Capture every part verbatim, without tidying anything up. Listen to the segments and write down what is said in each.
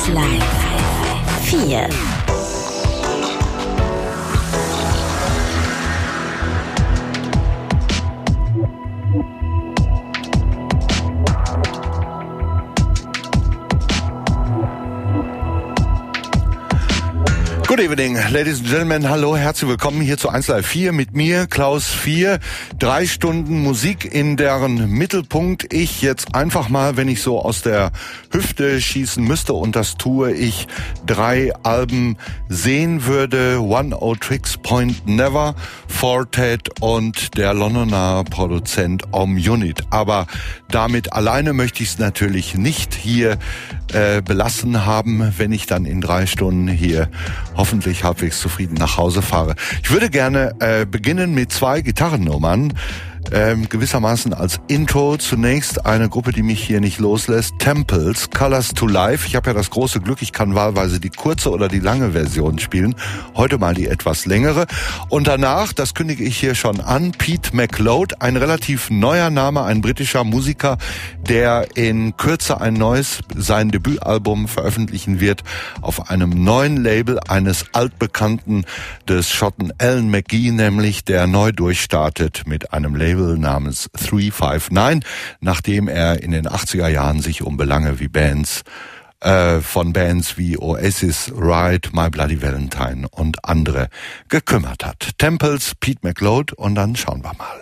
eins Live vier. Good evening, ladies and gentlemen. Hallo, herzlich willkommen hier zu eins Live vier mit mir, Klaus vier. Drei Stunden Musik, in deren Mittelpunkt ich jetzt einfach mal, wenn ich so aus der Hüfte schießen müsste, und das tue ich, drei Alben sehen würde. One O Tricks Point Never, Fortet und der Londoner Produzent Om Unit. Aber damit alleine möchte ich es natürlich nicht hier äh, belassen haben, wenn ich dann in drei Stunden hier hoffentlich halbwegs zufrieden nach Hause fahre. Ich würde gerne äh, beginnen mit zwei Gitarrennummern, ähm, gewissermaßen als Intro. Zunächst eine Gruppe, die mich hier nicht loslässt, Temples, Colors to Life. Ich habe ja das große Glück, ich kann wahlweise die kurze oder die lange Version spielen. Heute mal die etwas längere. Und danach, das kündige ich hier schon an, Pete McLeod, ein relativ neuer Name, ein britischer Musiker, der in Kürze ein neues, sein Debütalbum veröffentlichen wird auf einem neuen Label eines altbekannten des Schotten Alan McGee, nämlich, der neu durchstartet mit einem Label namens drei fünf neun, nachdem er in den achtziger Jahren sich um Belange wie Bands äh, von Bands wie Oasis, Ride, My Bloody Valentine und andere gekümmert hat. Temples, Pete McLeod, und dann schauen wir mal.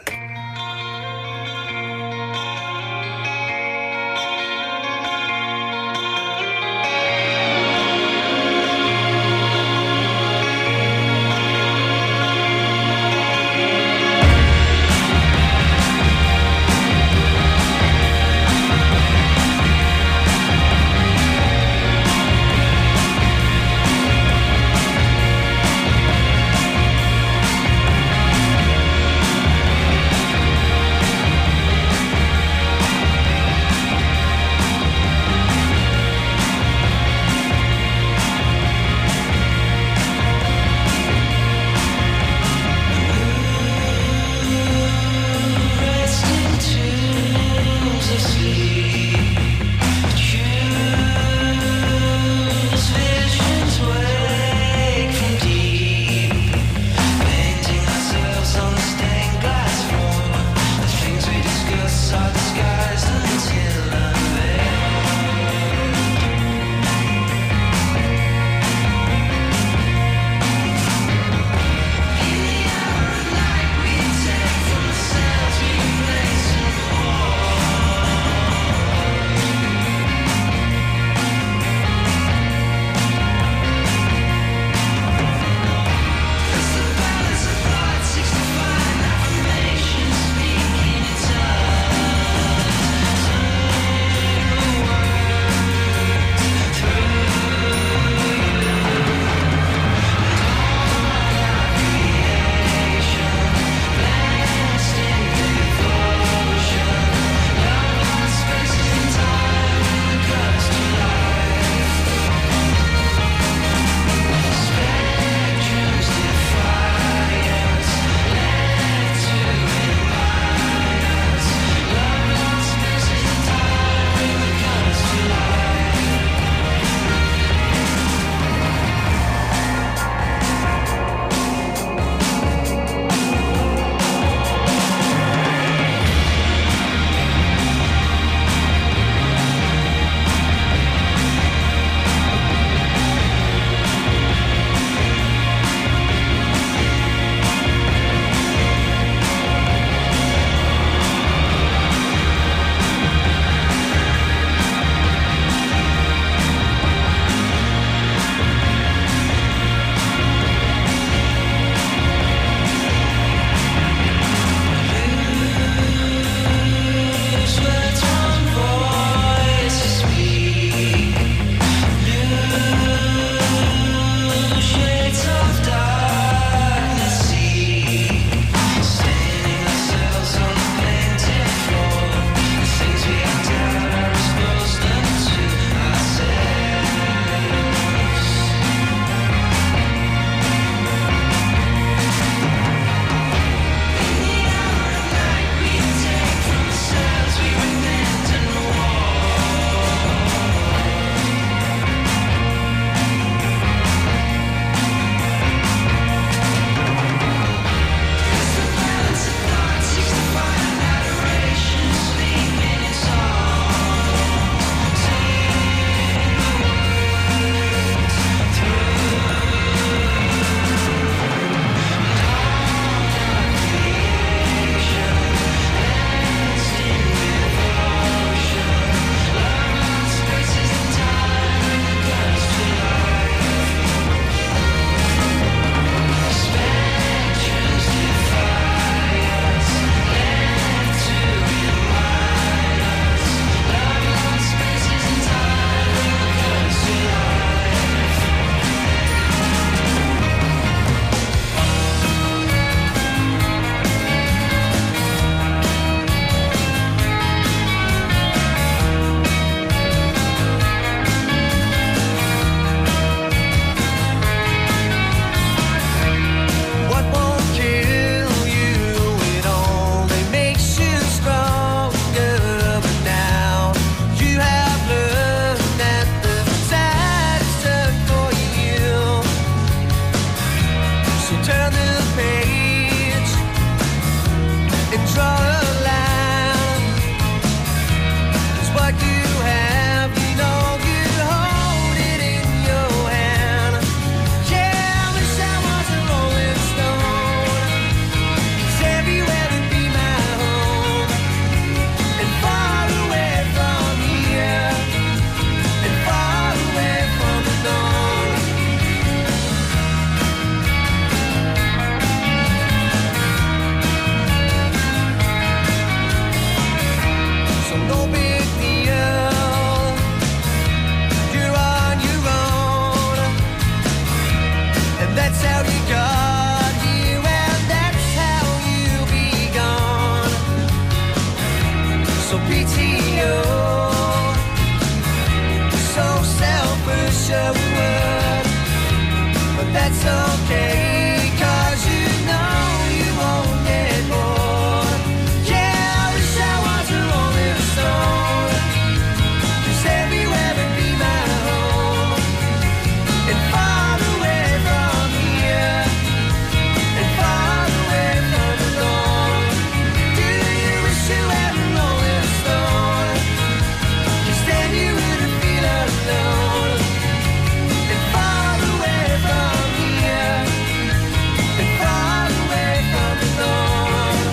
that's okay, 'cause you know you won't get bored. Yeah, I wish I was a rolling stone, 'cause everywhere would be my home, and far away from here, and far away from alone. Do you wish you were a rolling stone, 'cause then you wouldn't feel alone, and far away from here, and far away from alone.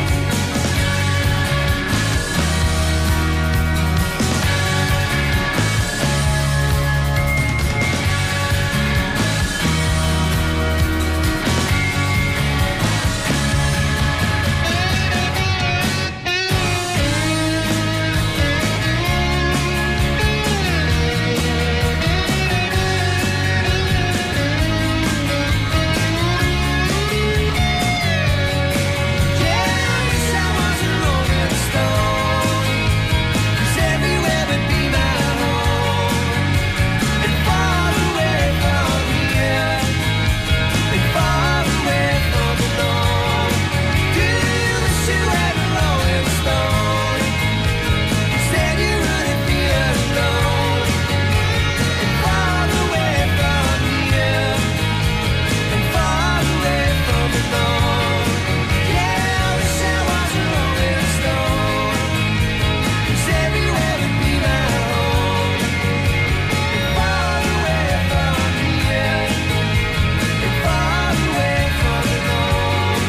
Yeah, I wish I was a rolling stone, 'cause everywhere would be my home, and far away from here, and far away from alone. Do you wish you were a rolling stone, 'cause then you wouldn't be alone, and far away from here, and far away from alone. Yeah, I wish I was a rolling stone, 'cause everywhere would be my home, and far away from here, and far away from alone.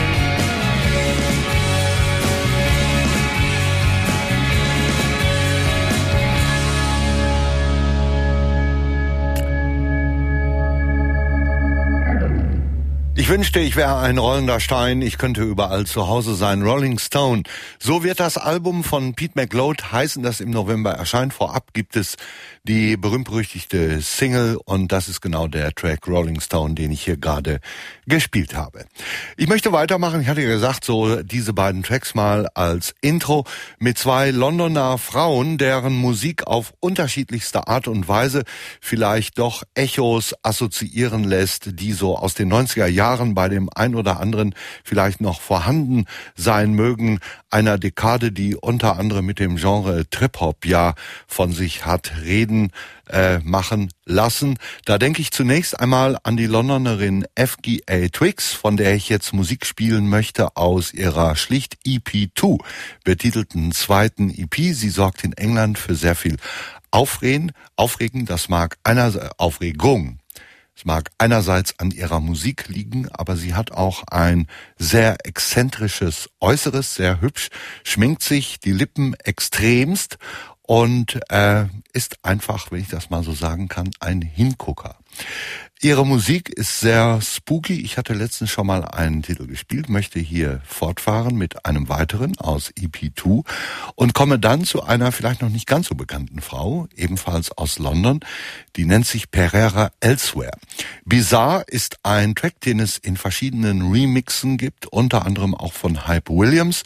Ich wünschte, ich wäre ein rollender Stein, ich könnte überall zu Hause sein. Rolling Stone. So wird das Album von Pete McLeod heißen, das im November erscheint. Vorab gibt es die berühmt-berüchtigte Single und das ist genau der Track Rolling Stone, den ich hier gerade gespielt habe. Ich möchte weitermachen. Ich hatte ja gesagt, so diese beiden Tracks mal als Intro mit zwei Londoner Frauen, deren Musik auf unterschiedlichste Art und Weise vielleicht doch Echos assoziieren lässt, die so aus den neunziger Jahren bei dem ein oder anderen vielleicht noch vorhanden sein mögen, einer Dekade, die unter anderem mit dem Genre Trip-Hop ja von sich hat reden äh, machen lassen. Da denke ich zunächst einmal an die Londonerin F G A Twigs, von der ich jetzt Musik spielen möchte aus ihrer schlicht E P zwei betitelten zweiten E P. Sie sorgt in England für sehr viel Aufregen, Aufregen, das mag einerseits Aufregung. Es mag einerseits an ihrer Musik liegen, aber sie hat auch ein sehr exzentrisches Äußeres, sehr hübsch, schminkt sich die Lippen extremst und äh, ist einfach, wenn ich das mal so sagen kann, ein Hingucker. Ihre Musik ist sehr spooky. Ich hatte letztens schon mal einen Titel gespielt, möchte hier fortfahren mit einem weiteren aus E P zwei und komme dann zu einer vielleicht noch nicht ganz so bekannten Frau, ebenfalls aus London, die nennt sich Pereira Elsewhere. Bizarre ist ein Track, den es in verschiedenen Remixen gibt, unter anderem auch von Hype Williams.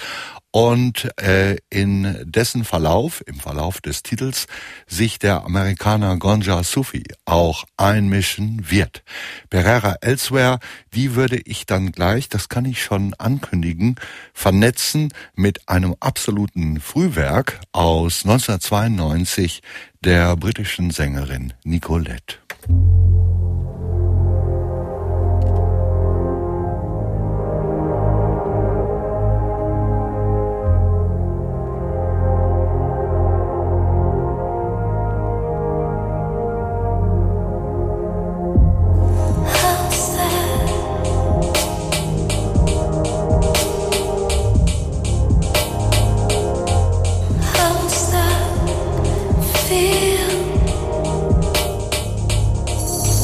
Und äh, in dessen Verlauf, im Verlauf des Titels, sich der Amerikaner Gonja Sufi auch einmischen wird. Pereira Elsewhere, die würde ich dann gleich, das kann ich schon ankündigen, vernetzen mit einem absoluten Frühwerk aus neunzehnhundertzweiundneunzig der britischen Sängerin Nicolette. Feel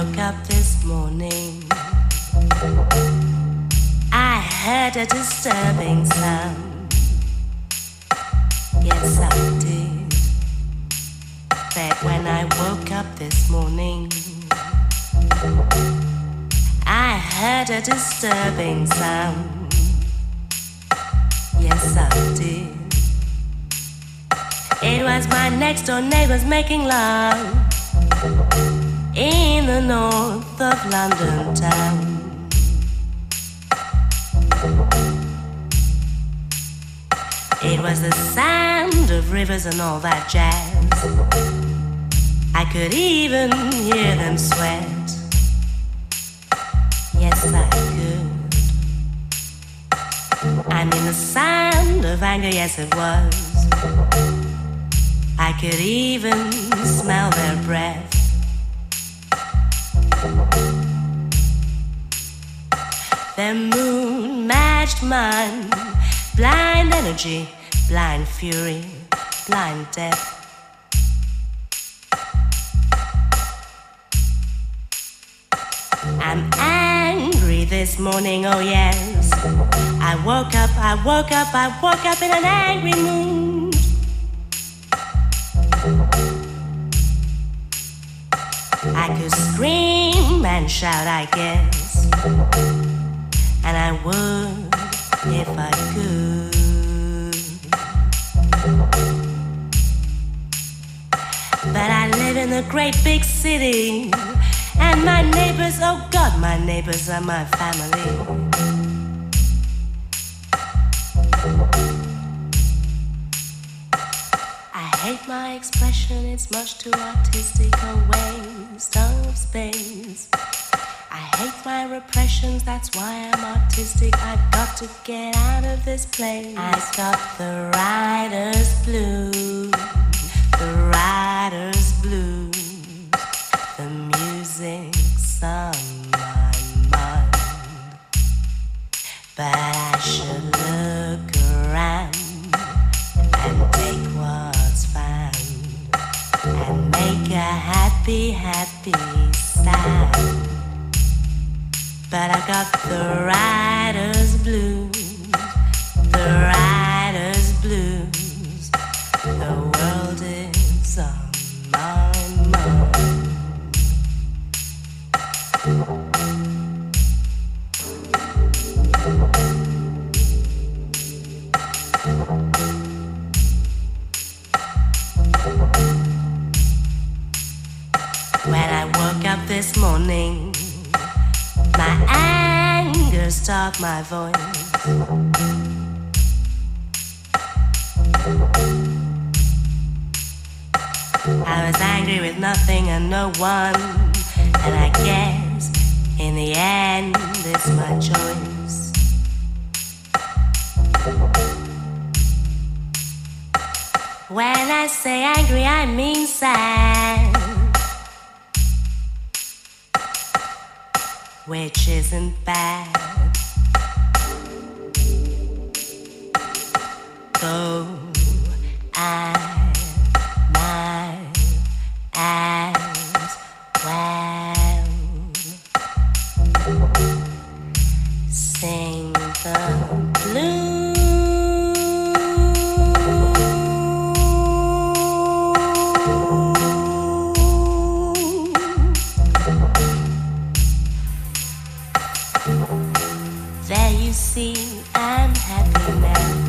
woke up this morning, I heard a disturbing sound. Yes, I did. But when I woke up this morning, I heard a disturbing sound. Yes, I did. It was my next door neighbors making love in the north of London town. It was the sound of rivers and all that jazz. I could even hear them sweat. Yes, I could. I mean the sound of anger, yes it was. I could even smell their breath. Their moon matched mine. Blind energy, blind fury, blind death. I'm angry this morning, oh yes. I woke up, I woke up, I woke up in an angry mood. I could scream and shout, I guess, and I would if I could. But I live in a great big city, and my neighbors, oh God, my neighbors are my family. I hate my expression, it's much too artistic, a waste of space. I hate my repressions, that's why I'm artistic. I've got to get out of this place. I've got the writer's blues, the writer's blues. The music's on my mind, but I should look around and take what's found and make a happy, happy sound. But I got the writer's blues, the writer's blues. The world is on my mind. When I woke up this morning, my anger stopped my voice. I was angry with nothing and no one, and I guess in the end it's my choice. When I say angry, I mean sad, which isn't bad. Though I might as well sing the blues. There you see, I'm happy now.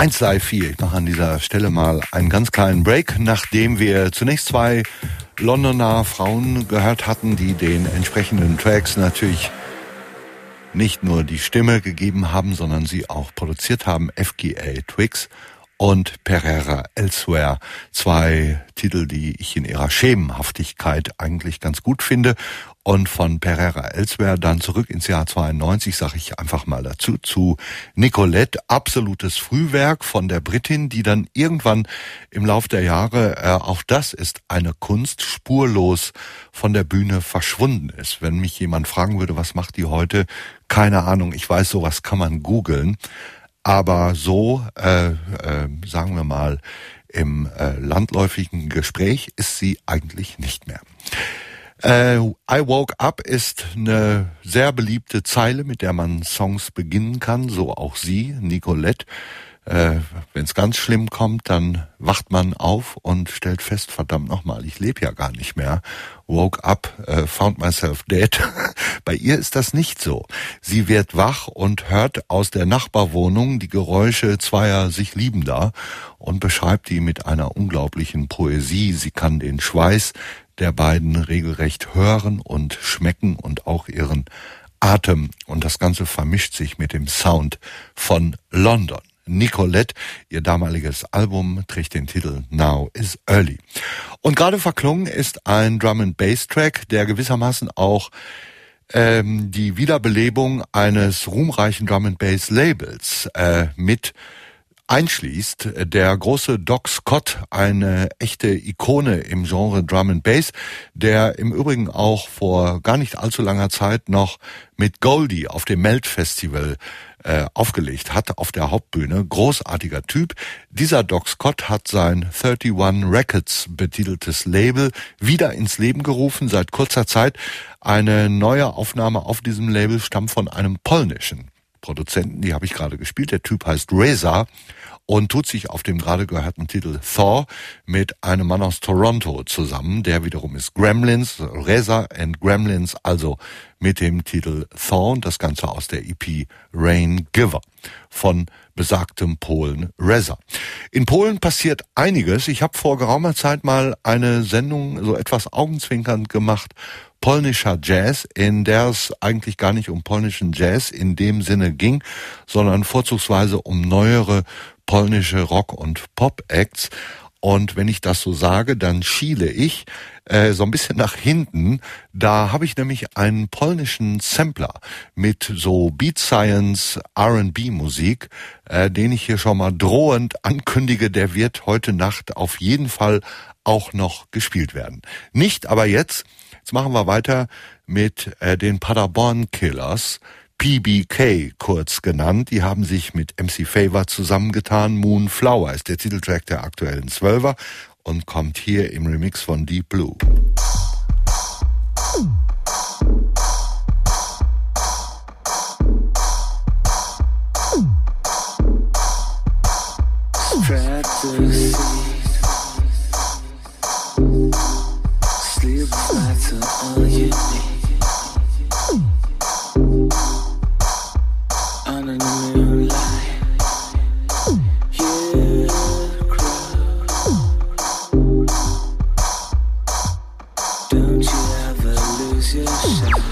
eins Live vier. Ich mache an dieser Stelle mal einen ganz kleinen Break, nachdem wir zunächst zwei Londoner Frauen gehört hatten, die den entsprechenden Tracks natürlich nicht nur die Stimme gegeben haben, sondern sie auch produziert haben. F G A Twigs und Pereira Elsewhere. Zwei Titel, die ich in ihrer Schemenhaftigkeit eigentlich ganz gut finde. Und von Pereira Elsewhere dann zurück ins Jahr zweiundneunzig, sage ich einfach mal dazu, zu Nicolette. Absolutes Frühwerk von der Britin, die dann irgendwann im Lauf der Jahre, äh, auch das ist eine Kunst, spurlos von der Bühne verschwunden ist. Wenn mich jemand fragen würde, was macht die heute? Keine Ahnung, ich weiß, sowas kann man googeln. Aber so, äh, äh, sagen wir mal, im äh, landläufigen Gespräch ist sie eigentlich nicht mehr. Äh, I Woke Up ist eine sehr beliebte Zeile, mit der man Songs beginnen kann, so auch sie, Nicolette. Äh, wenn es ganz schlimm kommt, dann wacht man auf und stellt fest, verdammt nochmal, ich lebe ja gar nicht mehr. Woke up, äh, found myself dead. Bei ihr ist das nicht so. Sie wird wach und hört aus der Nachbarwohnung die Geräusche zweier sich Liebender und beschreibt die mit einer unglaublichen Poesie. Sie kann den Schweiß der beiden regelrecht hören und schmecken und auch ihren Atem. Und das Ganze vermischt sich mit dem Sound von London. Nicolette, ihr damaliges Album, trägt den Titel Now is Early. Und gerade verklungen ist ein Drum-and-Bass-Track, der gewissermaßen auch ähm, die Wiederbelebung eines ruhmreichen Drum-and-Bass-Labels äh, mit einschließt. Der große Doc Scott, eine echte Ikone im Genre Drum and Bass, der im Übrigen auch vor gar nicht allzu langer Zeit noch mit Goldie auf dem Melt Festival äh, aufgelegt hat, auf der Hauptbühne. Großartiger Typ. Dieser Doc Scott hat sein einunddreißig Records betiteltes Label wieder ins Leben gerufen, seit kurzer Zeit. Eine neue Aufnahme auf diesem Label stammt von einem polnischen Produzenten, die habe ich gerade gespielt. Der Typ heißt Reza und tut sich auf dem gerade gehörten Titel Thor mit einem Mann aus Toronto zusammen. Der wiederum ist Gremlins, Reza and Gremlins, also mit dem Titel Thor und das Ganze aus der E P Rain Giver von besagtem Polen Reza. In Polen passiert einiges. Ich habe vor geraumer Zeit mal eine Sendung so etwas augenzwinkernd gemacht, polnischer Jazz, in der es eigentlich gar nicht um polnischen Jazz in dem Sinne ging, sondern vorzugsweise um neuere polnische Rock- und Pop-Acts. Und wenn ich das so sage, dann schiele ich äh, so ein bisschen nach hinten. Da habe ich nämlich einen polnischen Sampler mit so Beat Science R and B Musik, äh, den ich hier schon mal drohend ankündige. Der wird heute Nacht auf jeden Fall auch noch gespielt werden. Nicht aber jetzt. Jetzt machen wir weiter mit äh, den Paderborn Killers, P B K kurz genannt. Die haben sich mit M C Favor zusammengetan. Moonflower ist der Titeltrack der aktuellen Zwölfer und kommt hier im Remix von Deep Blue. Spread the seed. Sleep nights are all you need. Under the moonlight, you grow. Don't you ever lose your shine.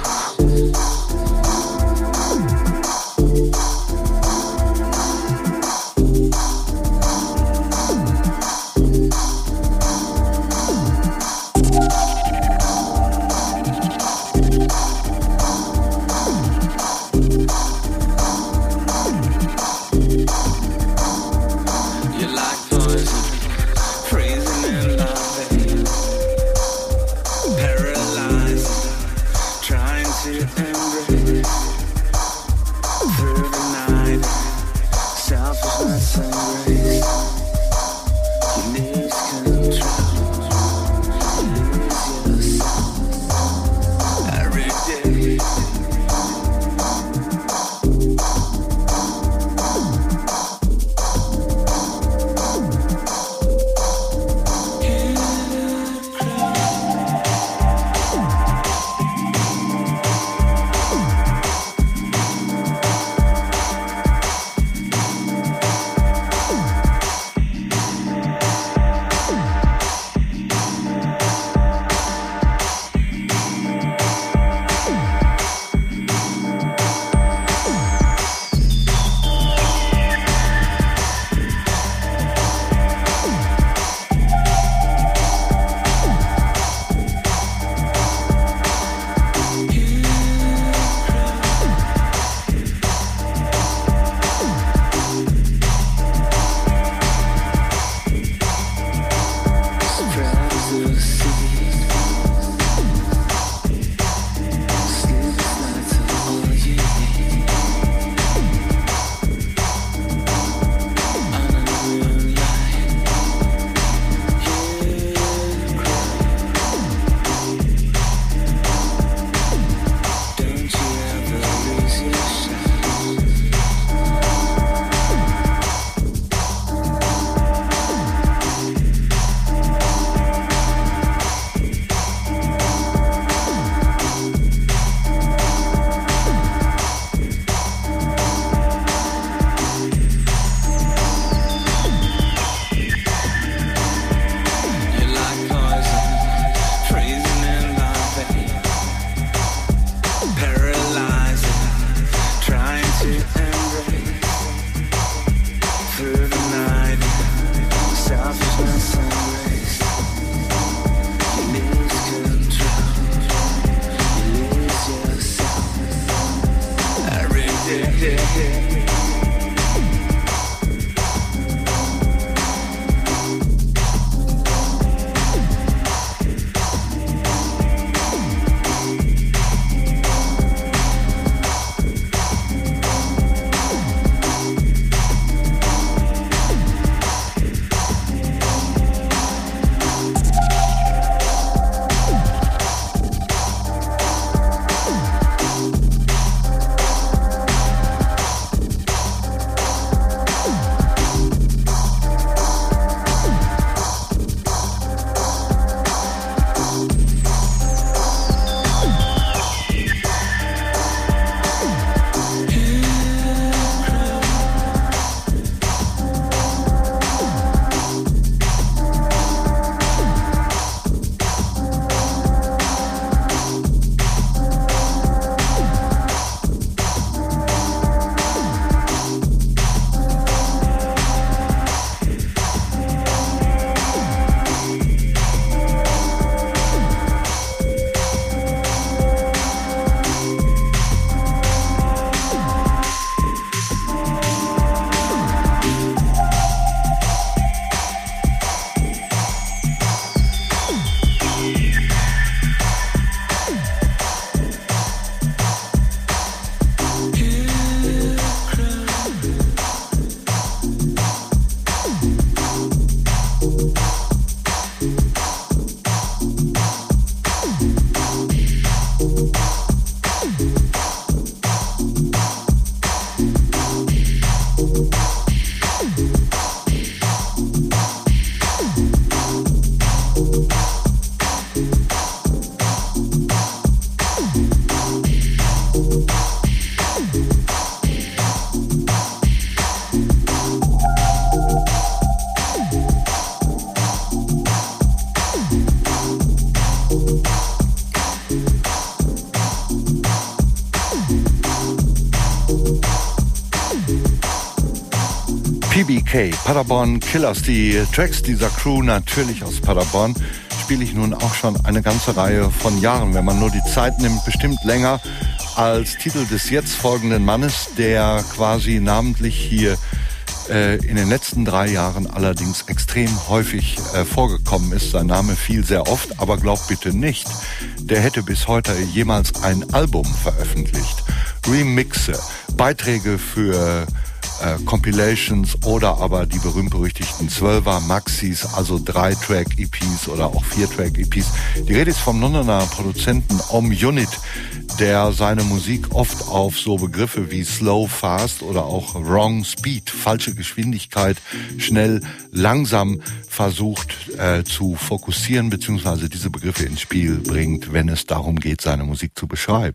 Okay, Paderborn Killers, die Tracks dieser Crew natürlich aus Paderborn, spiele ich nun auch schon eine ganze Reihe von Jahren, wenn man nur die Zeit nimmt, bestimmt länger als Titel des jetzt folgenden Mannes, der quasi namentlich hier äh, in den letzten drei Jahren allerdings extrem häufig äh, vorgekommen ist. Sein Name fiel sehr oft, aber glaubt bitte nicht, der hätte bis heute jemals ein Album veröffentlicht. Remixe, Beiträge für äh, Compilations oder aber die berühmt-berüchtigten Zwölfer, Maxis, also drei-Track-E Ps oder auch vier-Track-E Ps. Die Rede ist vom Londoner Produzenten Om Unit, der seine Musik oft auf so Begriffe wie Slow, Fast oder auch Wrong Speed, falsche Geschwindigkeit, schnell, langsam versucht äh, zu fokussieren, beziehungsweise diese Begriffe ins Spiel bringt, wenn es darum geht, seine Musik zu beschreiben.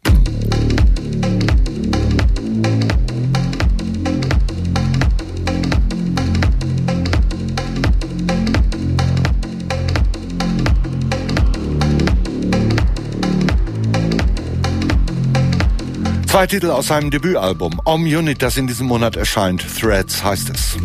Zwei Titel aus seinem Debütalbum Om Unit, das in diesem Monat erscheint. Threads heißt es.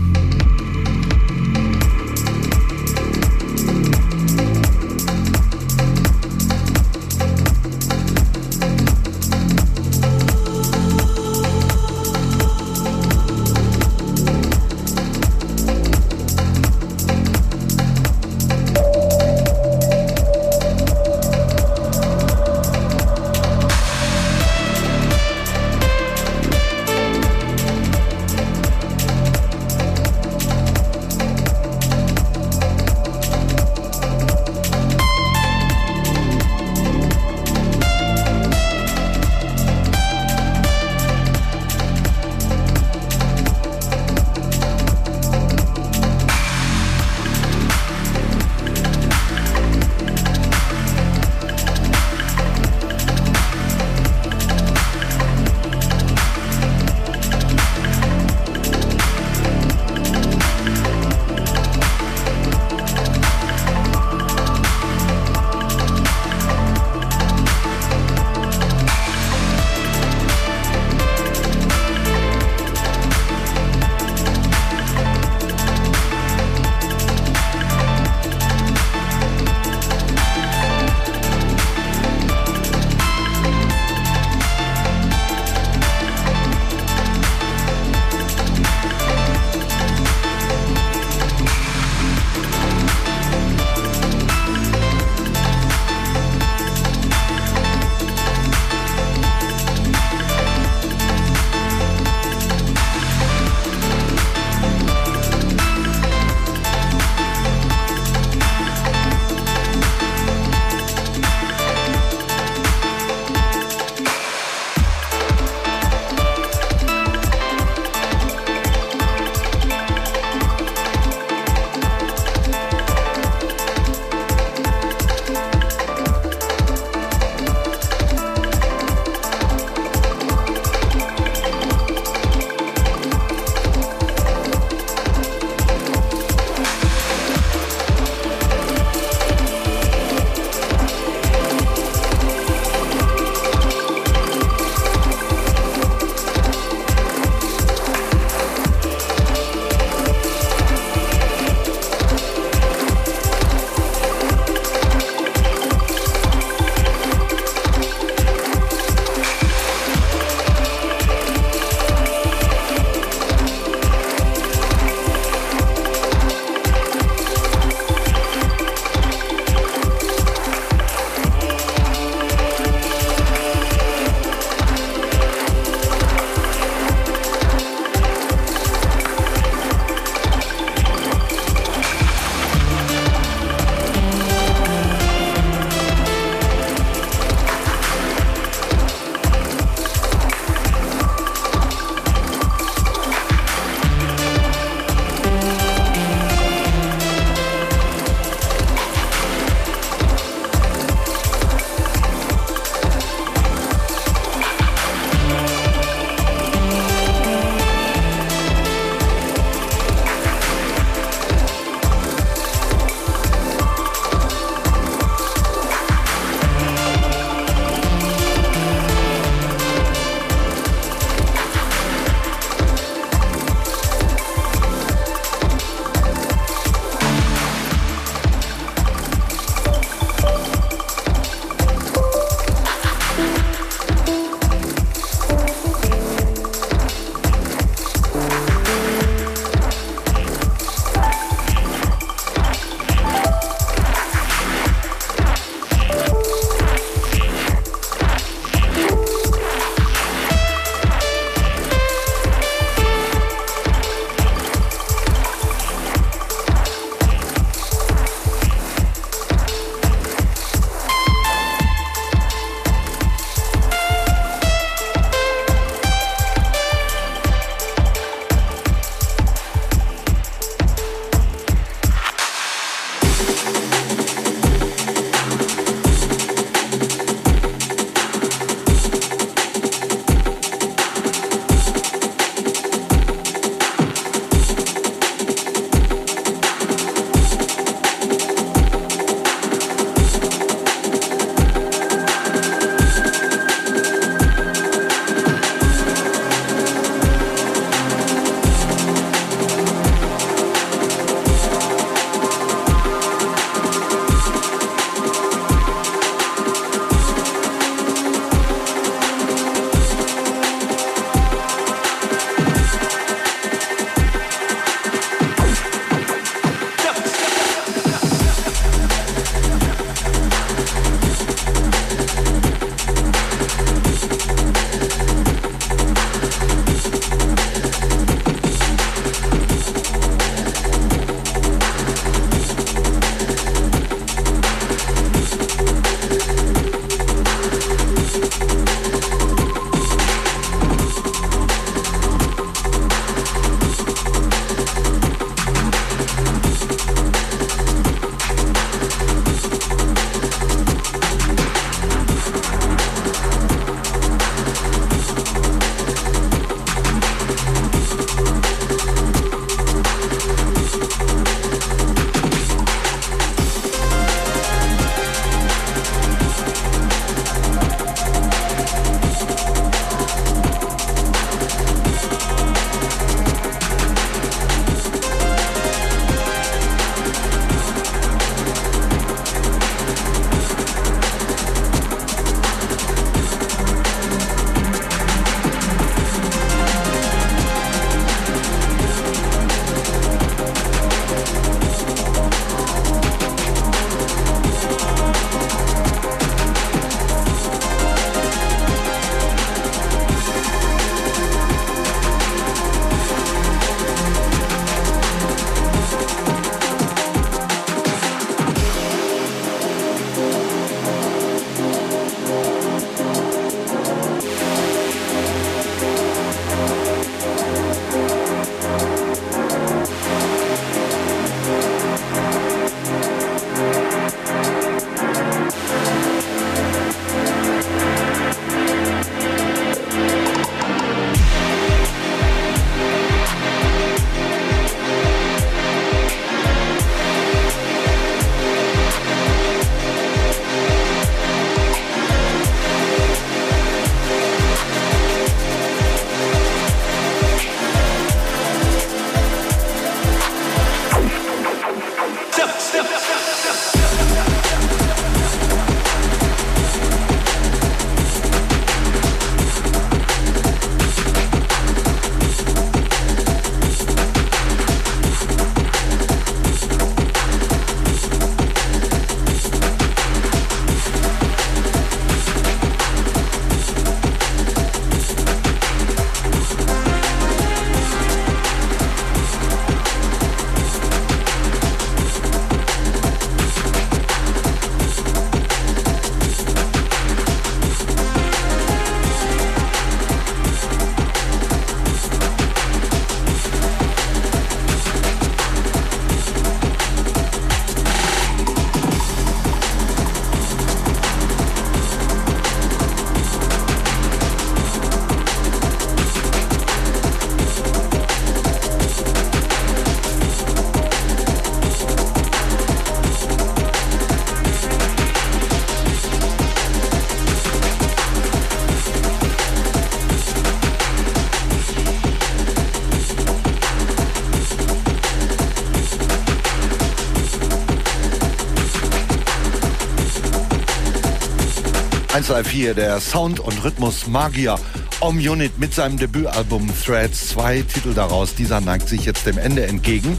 eins drei vier, der Sound- und Rhythmus-Magier Om-Unit mit seinem Debütalbum Threads. Zwei Titel daraus, dieser neigt sich jetzt dem Ende entgegen.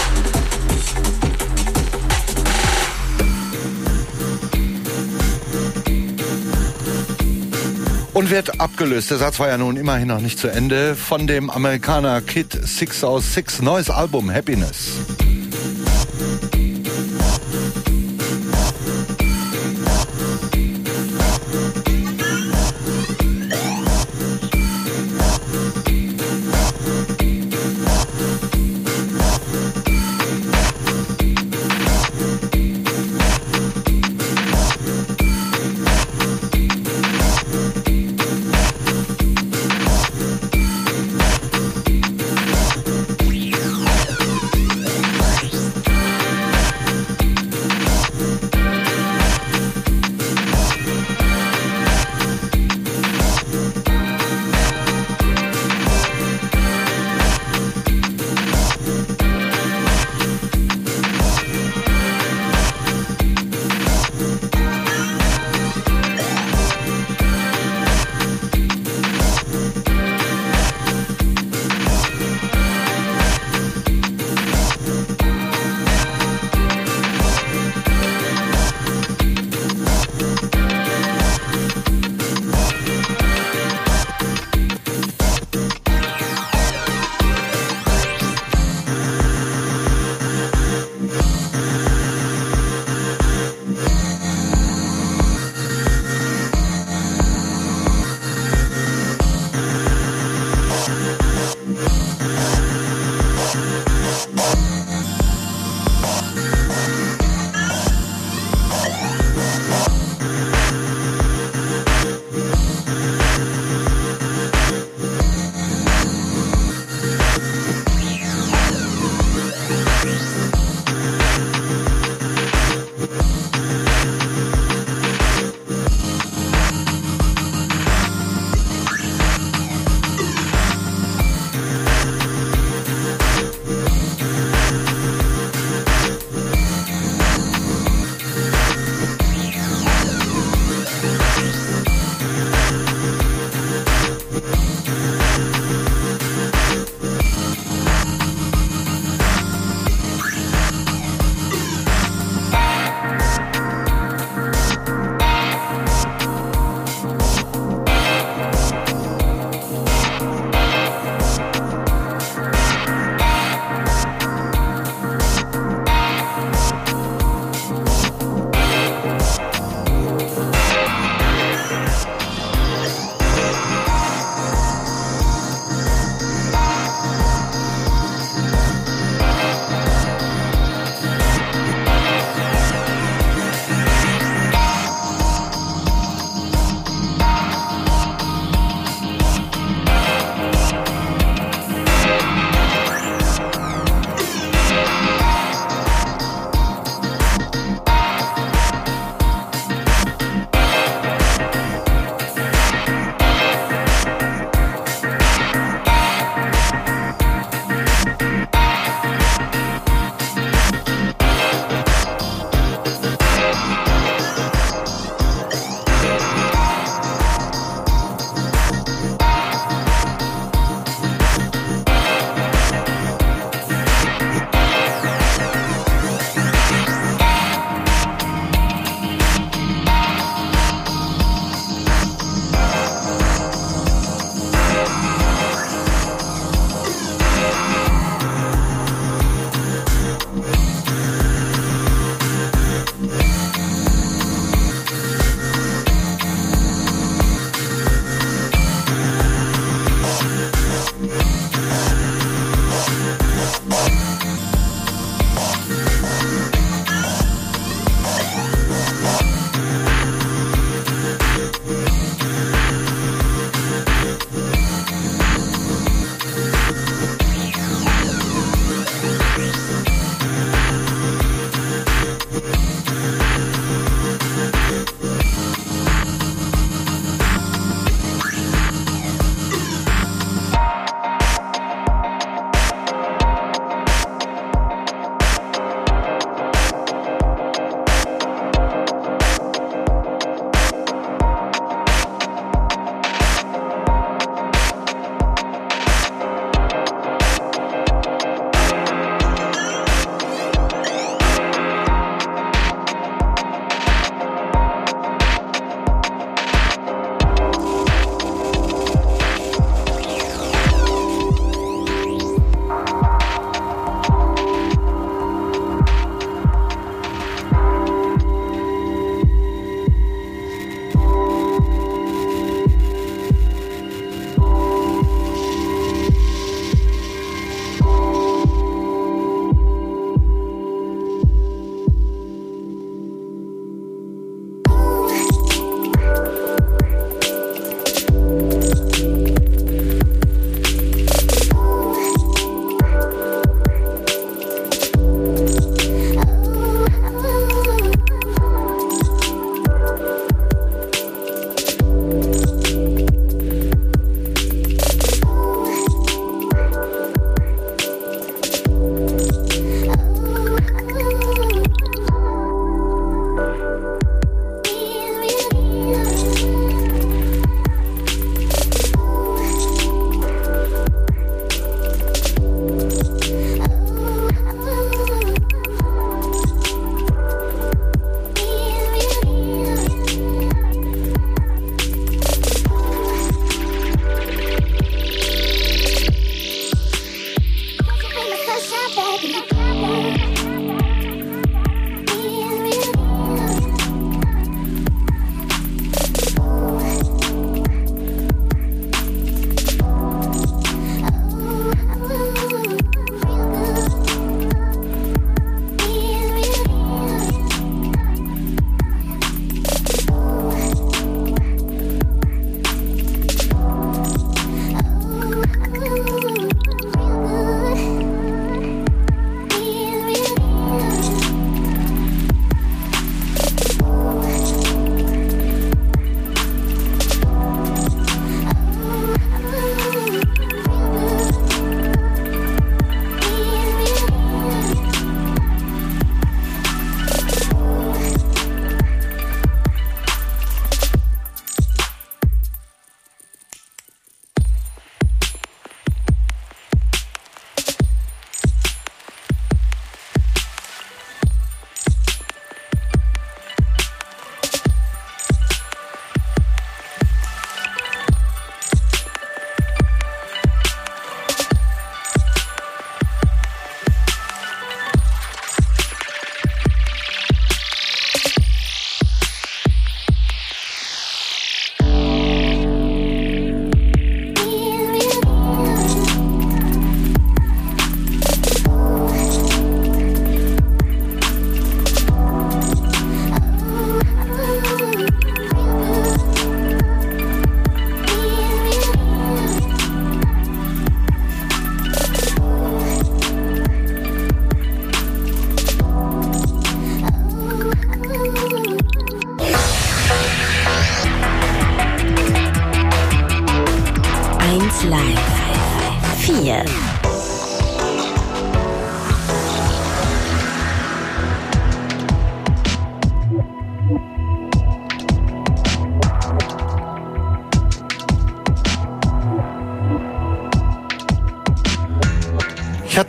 Und wird abgelöst, der Satz war ja nun immerhin noch nicht zu Ende, von dem Amerikaner Kid six oh six, neues Album Happiness.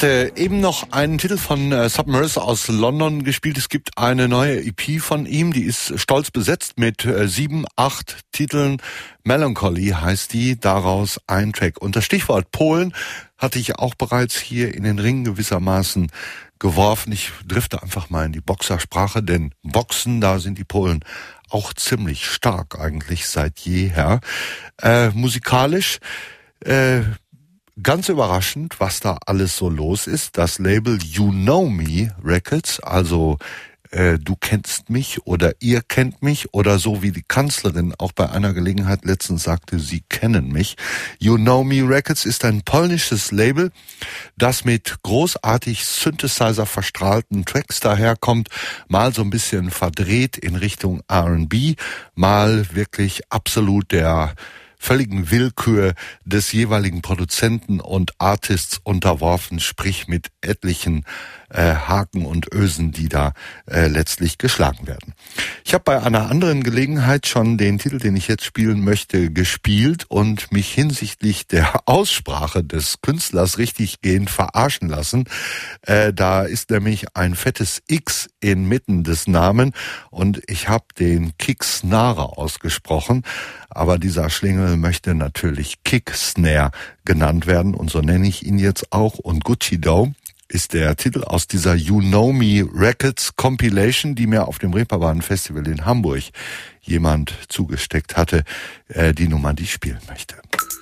hatte eben noch einen Titel von äh, Submerse aus London gespielt. Es gibt eine neue E P von ihm, die ist stolz besetzt mit äh, sieben, acht Titeln. Melancholy heißt die, daraus ein Track. Und das Stichwort Polen hatte ich auch bereits hier in den Ring gewissermaßen geworfen. Ich drifte einfach mal in die Boxersprache, denn Boxen, da sind die Polen auch ziemlich stark eigentlich seit jeher. Äh, musikalisch äh, ganz überraschend, was da alles so los ist. Das Label You Know Me Records, also äh, du kennst mich oder ihr kennt mich oder so wie die Kanzlerin auch bei einer Gelegenheit letztens sagte, sie kennen mich. You Know Me Records ist ein polnisches Label, das mit großartig Synthesizer verstrahlten Tracks daherkommt, mal so ein bisschen verdreht in Richtung R and B, mal wirklich absolut der völligen Willkür des jeweiligen Produzenten und Artists unterworfen, sprich mit etlichen äh, Haken und Ösen, die da äh, letztlich geschlagen werden. Ich habe bei einer anderen Gelegenheit schon den Titel, den ich jetzt spielen möchte, gespielt und mich hinsichtlich der Aussprache des Künstlers richtiggehend verarschen lassen. Äh, da ist nämlich ein fettes X inmitten des Namen und ich habe den Kick Snare ausgesprochen, aber dieser Schlingel möchte natürlich Kick Snare genannt werden und so nenne ich ihn jetzt auch. Und Gucci Doe ist der Titel aus dieser You Know Me Records Compilation, die mir auf dem Reeperbahn Festival in Hamburg jemand zugesteckt hatte, äh, die Nummer, die ich spielen möchte.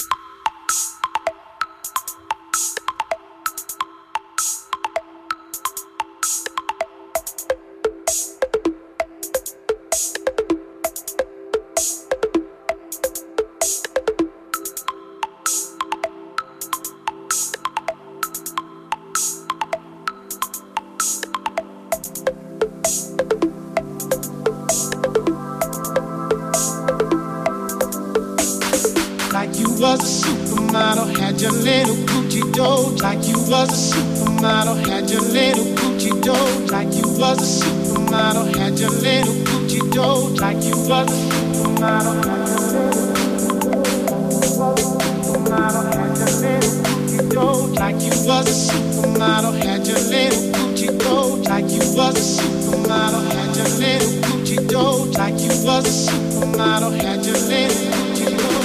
Was a supermodel, had your little Gucci dough. Like you was a supermodel, had your little Gucci dough. Like you was a supermodel, had your little Gucci dough. Like you was a supermodel, had your little Gucci dough. Like you was a supermodel, had your little Gucci dough. Like you was a supermodel, had your little Gucci dough. Like you was a supermodel, had your little Gucci dough.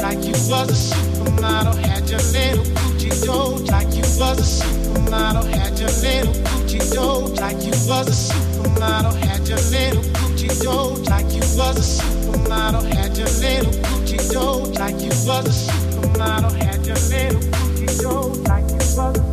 like you was a supermodel. Had your little Gucci dough like you was a supermodel. Had your little Gucci dough like you was a supermodel. Had your little Gucci dough like you was a supermodel. Had your little Gucci dough like you was a supermodel. Had your little Gucci dough like you was a supermodel.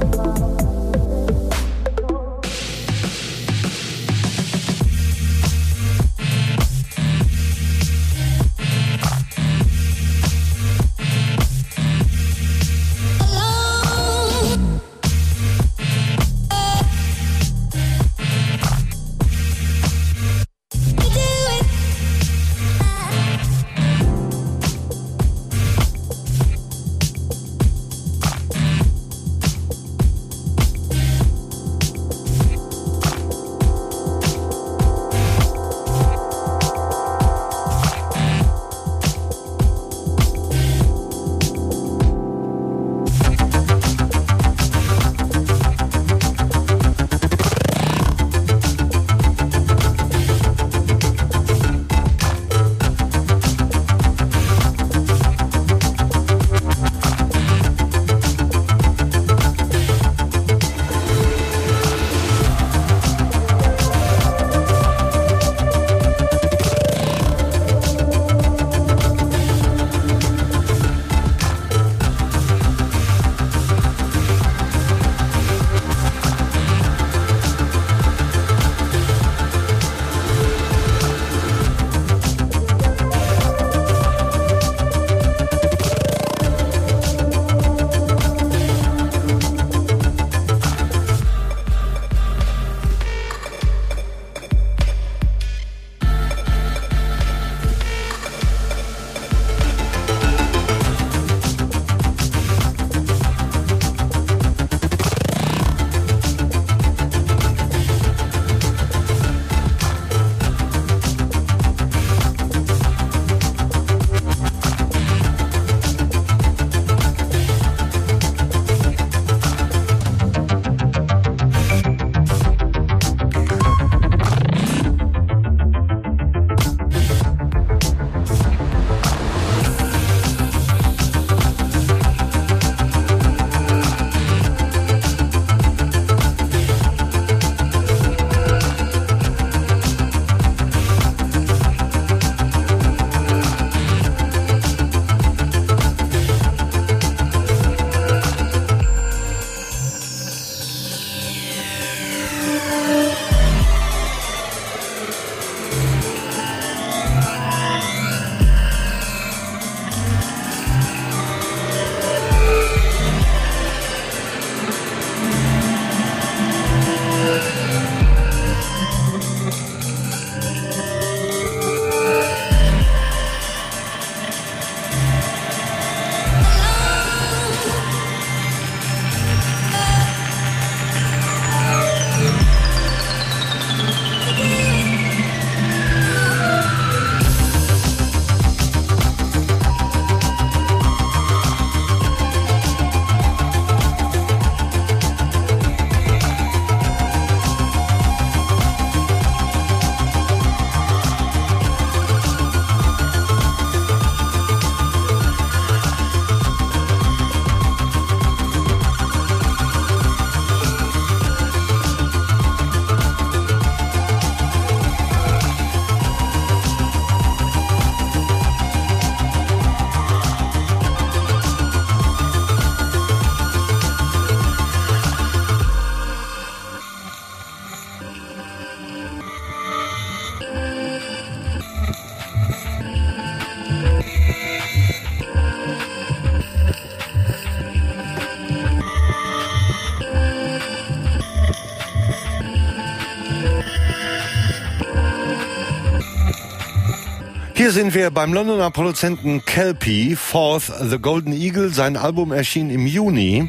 Hier sind wir beim Londoner Produzenten Kelpie, Fourth The Golden Eagle. Sein Album erschien im Juni.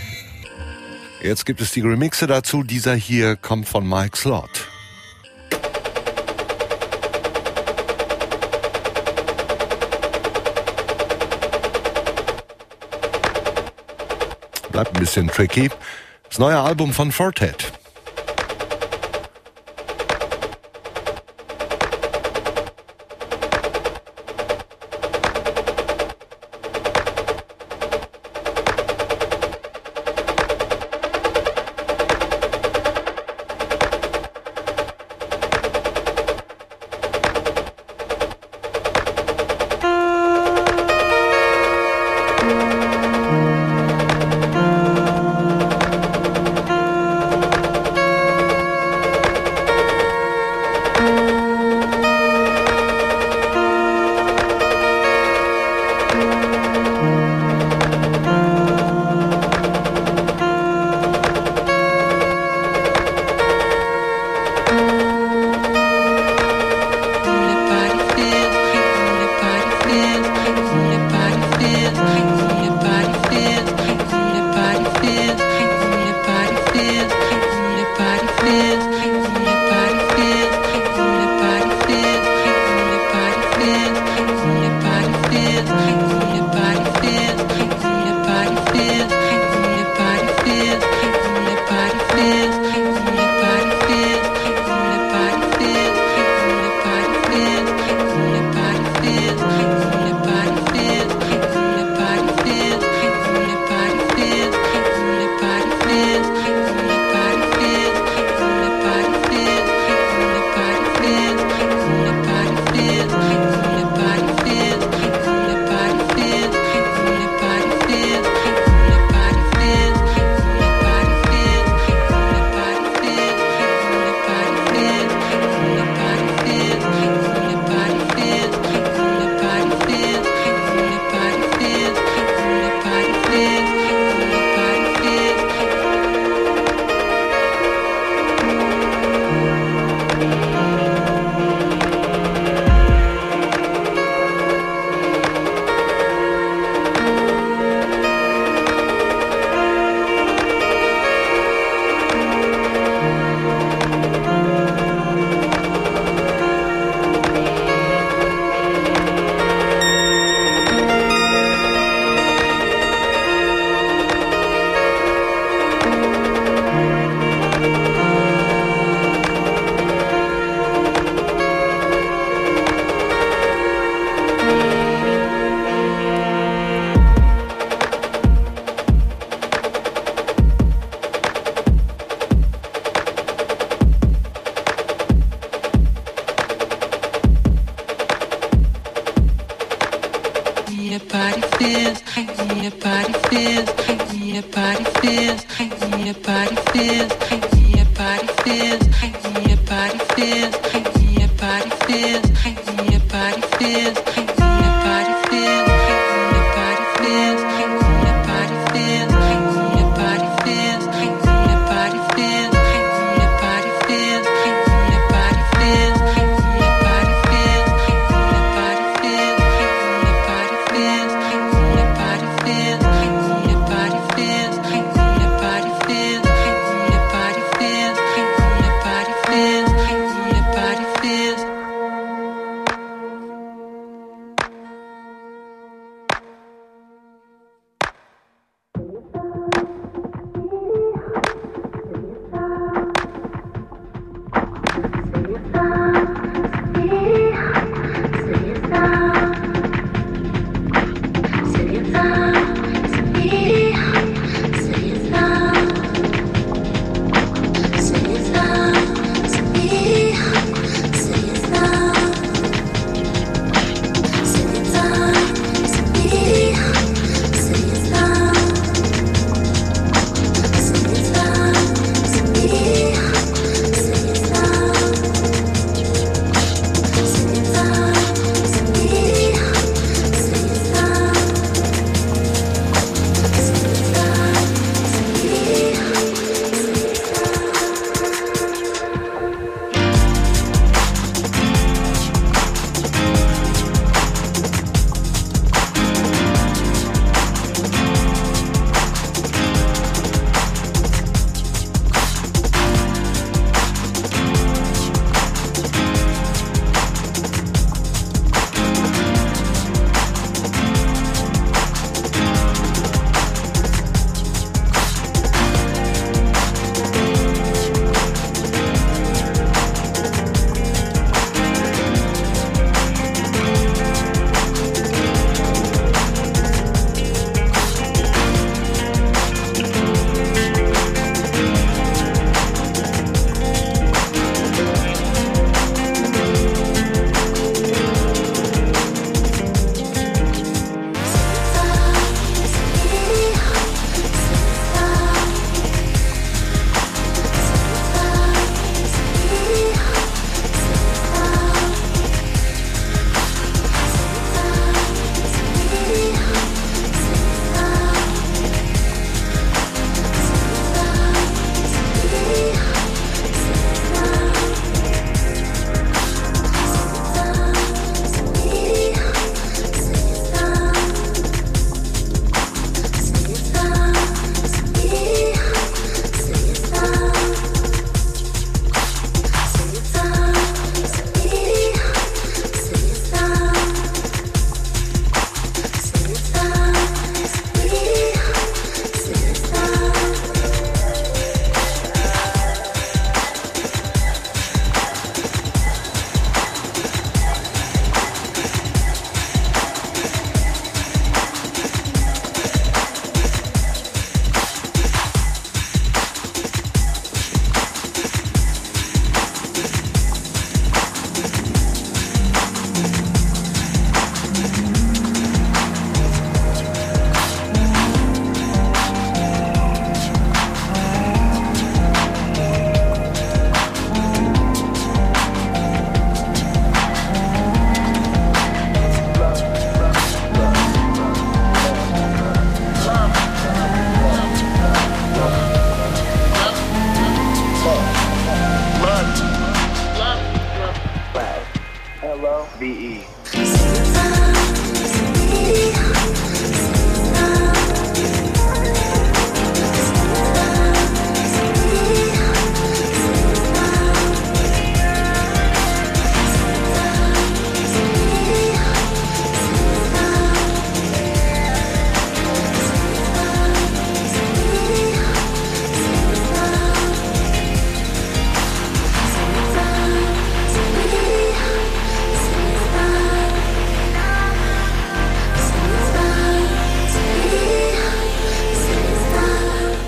Jetzt gibt es die Remixe dazu. Dieser hier kommt von Mike Slott. Bleibt ein bisschen tricky. Das neue Album von Fortet.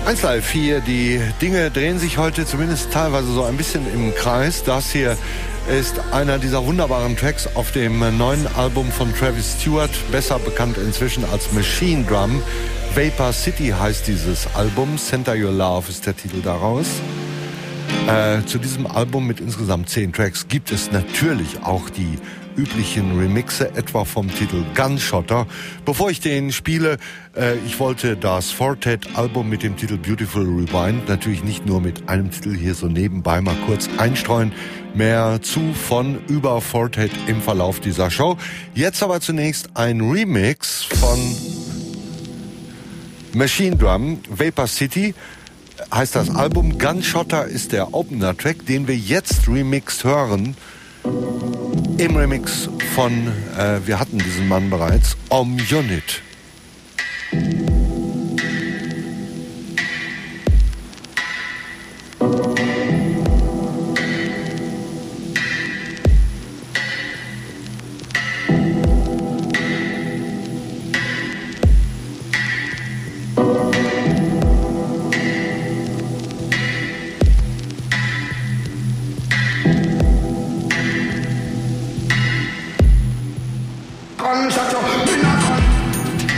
eins Live vier, die Dinge drehen sich heute zumindest teilweise so ein bisschen im Kreis. Das hier ist einer dieser wunderbaren Tracks auf dem neuen Album von Travis Stewart, besser bekannt inzwischen als Machine Drum. Vapor City heißt dieses Album, Center Your Love ist der Titel daraus. Äh, zu diesem Album mit insgesamt zehn Tracks gibt es natürlich auch die üblichen Remixe, etwa vom Titel Gunshotter. Bevor ich den spiele, äh, ich wollte das Fortet-Album mit dem Titel Beautiful Rewind natürlich nicht nur mit einem Titel hier so nebenbei mal kurz einstreuen. Mehr zu, von, über Fortet im Verlauf dieser Show. Jetzt aber zunächst ein Remix von Machine Drum, Vapor City heißt das Album. Gunshotter ist der Opener-Track, den wir jetzt remixed hören. Im Remix von, äh, wir hatten diesen Mann bereits, Om Unit. Gunshot, you, me not gun.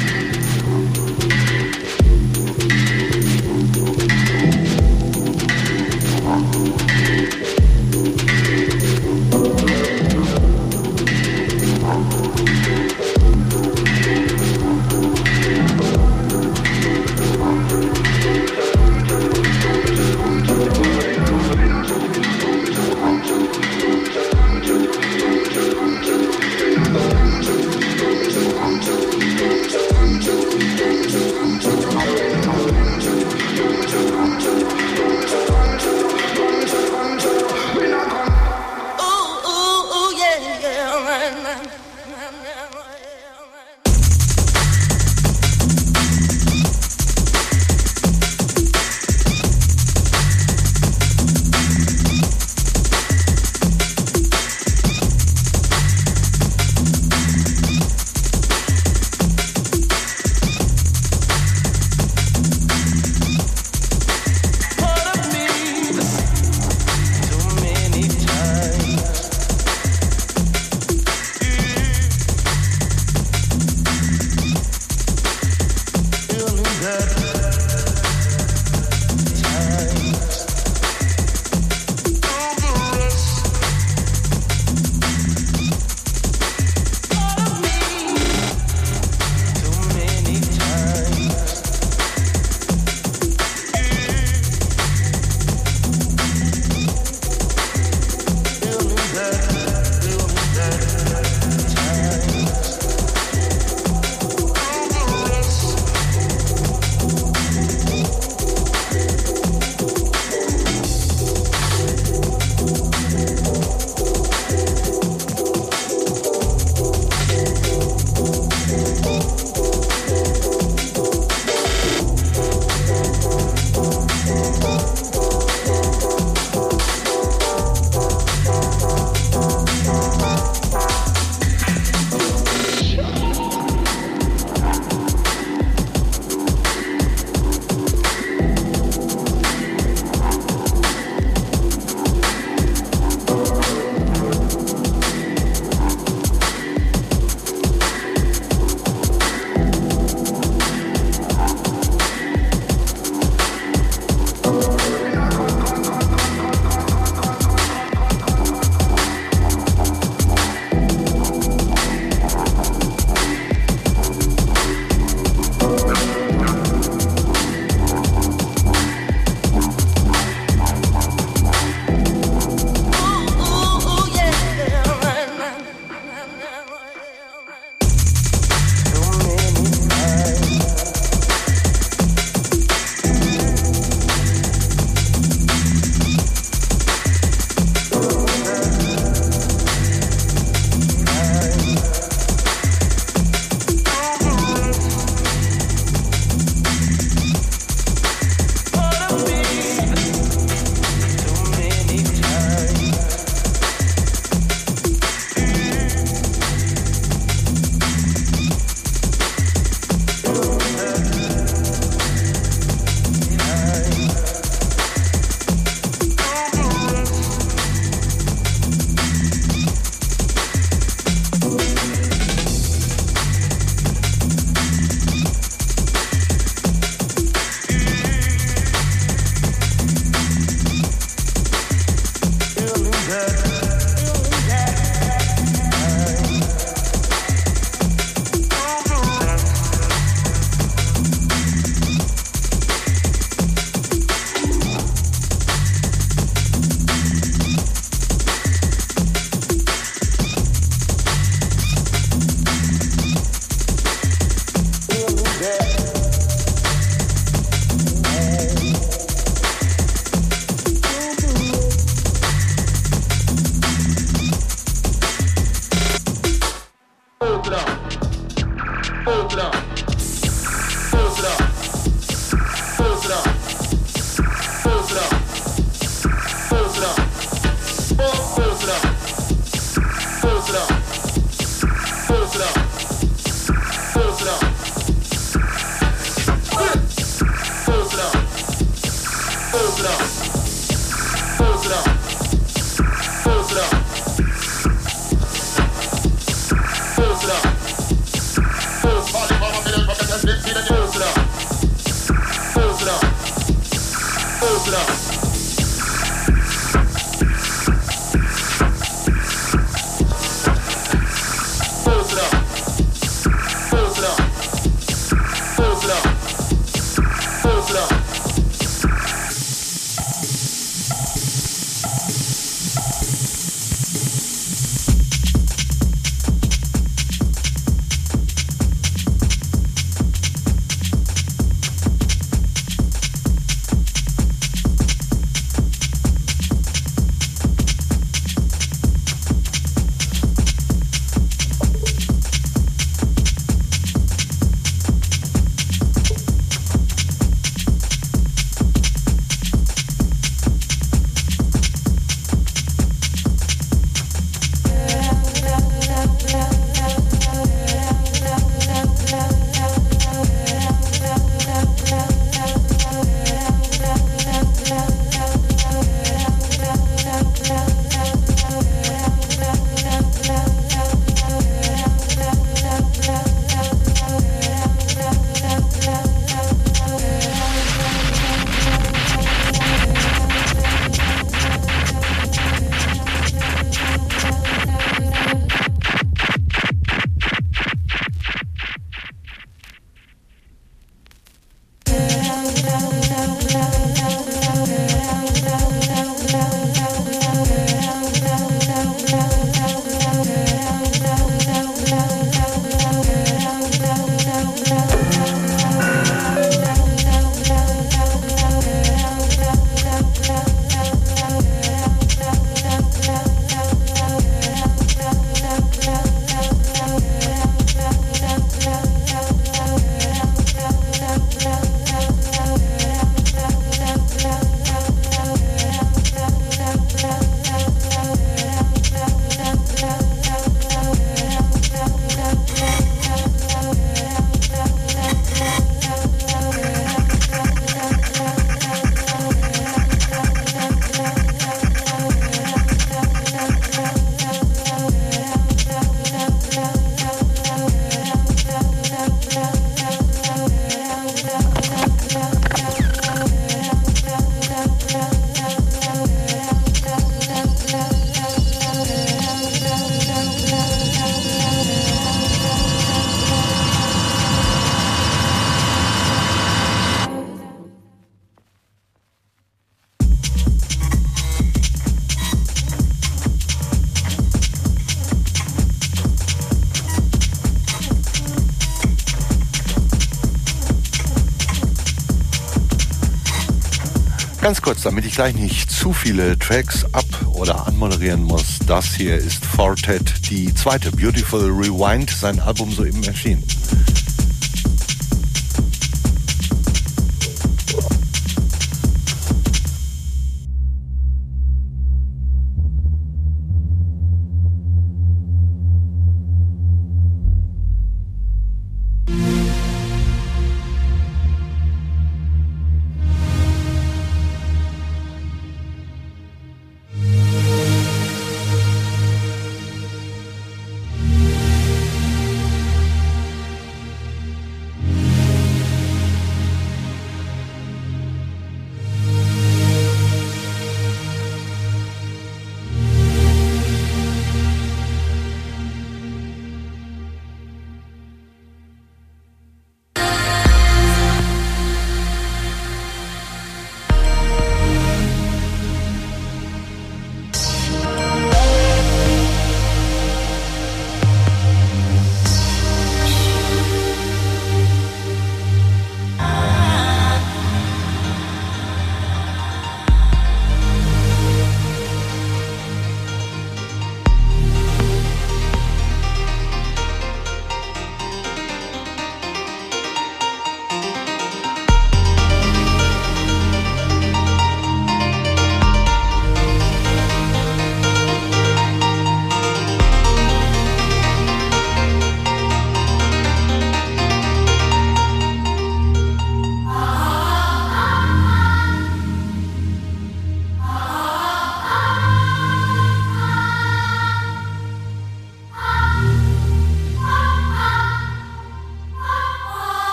Ganz kurz, damit ich gleich nicht zu viele Tracks ab- oder anmoderieren muss. Das hier ist Fortet, die zweite Beautiful Rewind, sein Album soeben erschienen.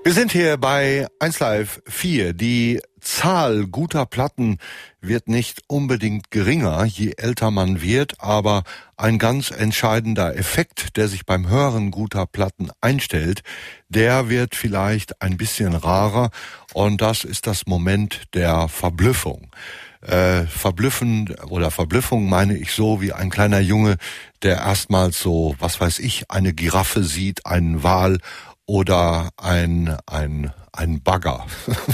Wir sind hier bei eins Live vier. Die Zahl guter Platten wird nicht unbedingt geringer, je älter man wird, aber ein ganz entscheidender Effekt, der sich beim Hören guter Platten einstellt, der wird vielleicht ein bisschen rarer, und das ist das Moment der Verblüffung. Äh, verblüffend oder Verblüffung meine ich so wie ein kleiner Junge, der erstmals so, was weiß ich, eine Giraffe sieht, einen Wal oder ein ein ein Bagger,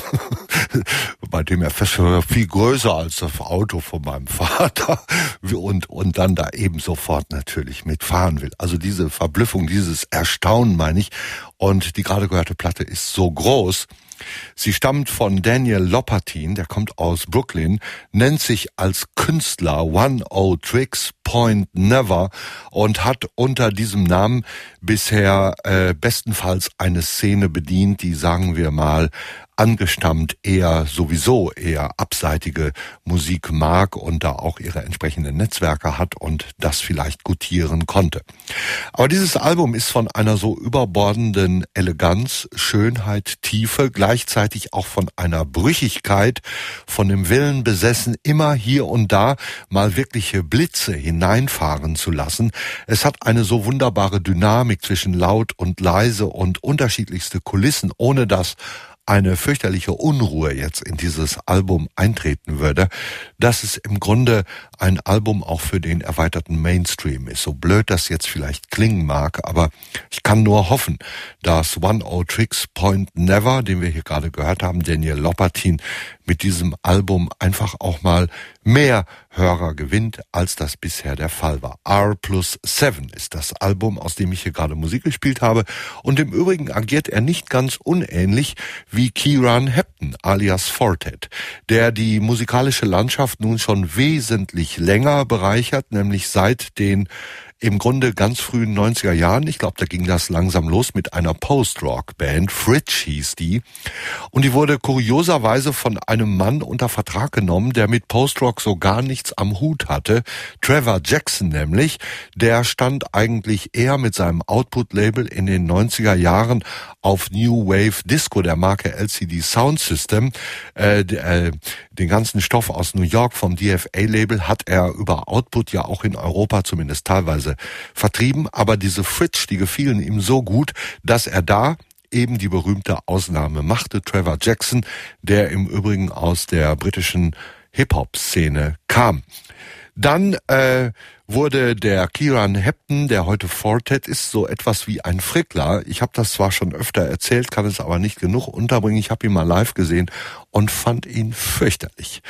bei dem er feststellt, viel größer als das Auto von meinem Vater, und und dann da eben sofort natürlich mitfahren will. Also diese Verblüffung, dieses Erstaunen meine ich. Und die gerade gehörte Platte ist so groß. Sie stammt von Daniel Lopatin, der kommt aus Brooklyn, nennt sich als Künstler One O Tricks Point Never und hat unter diesem Namen bisher äh, bestenfalls eine Szene bedient, die, sagen wir mal, angestammt eher sowieso eher abseitige Musik mag und da auch ihre entsprechenden Netzwerke hat und das vielleicht gutieren konnte. Aber dieses Album ist von einer so überbordenden Eleganz, Schönheit, Tiefe, gleichzeitig auch von einer Brüchigkeit, von dem Willen besessen, immer hier und da mal wirkliche Blitze hineinfahren zu lassen. Es hat eine so wunderbare Dynamik zwischen laut und leise und unterschiedlichste Kulissen, ohne dass eine fürchterliche Unruhe jetzt in dieses Album eintreten würde, dass es im Grunde ein Album auch für den erweiterten Mainstream ist. So blöd das jetzt vielleicht klingen mag, aber ich kann nur hoffen, dass One O Tricks Point Never, den wir hier gerade gehört haben, Daniel Lopatin, mit diesem Album einfach auch mal mehr Hörer gewinnt, als das bisher der Fall war. R plus Seven ist das Album, aus dem ich hier gerade Musik gespielt habe, und im Übrigen agiert er nicht ganz unähnlich wie Kieran Hepton alias Fortet, der die musikalische Landschaft nun schon wesentlich länger bereichert, nämlich seit den im Grunde ganz frühen neunziger Jahren. Ich glaube, da ging das langsam los mit einer Post-Rock-Band, Fridge hieß die, und die wurde kurioserweise von einem Mann unter Vertrag genommen, der mit Post-Rock so gar nichts am Hut hatte, Trevor Jackson nämlich. Der stand eigentlich eher mit seinem Output-Label in den neunziger Jahren auf New Wave Disco der Marke L C D Sound System. Äh, äh, den ganzen Stoff aus New York vom D F A-Label hat er über Output ja auch in Europa zumindest teilweise vertrieben, aber diese Fridge, die gefielen ihm so gut, dass er da eben die berühmte Ausnahme machte. Trevor Jackson, der im Übrigen aus der britischen Hip-Hop-Szene kam. Dann äh, wurde der Kieran Hepton, der heute Fortet ist, so etwas wie ein Frickler. Ich habe das zwar schon öfter erzählt, kann es aber nicht genug unterbringen. Ich habe ihn mal live gesehen und fand ihn fürchterlich.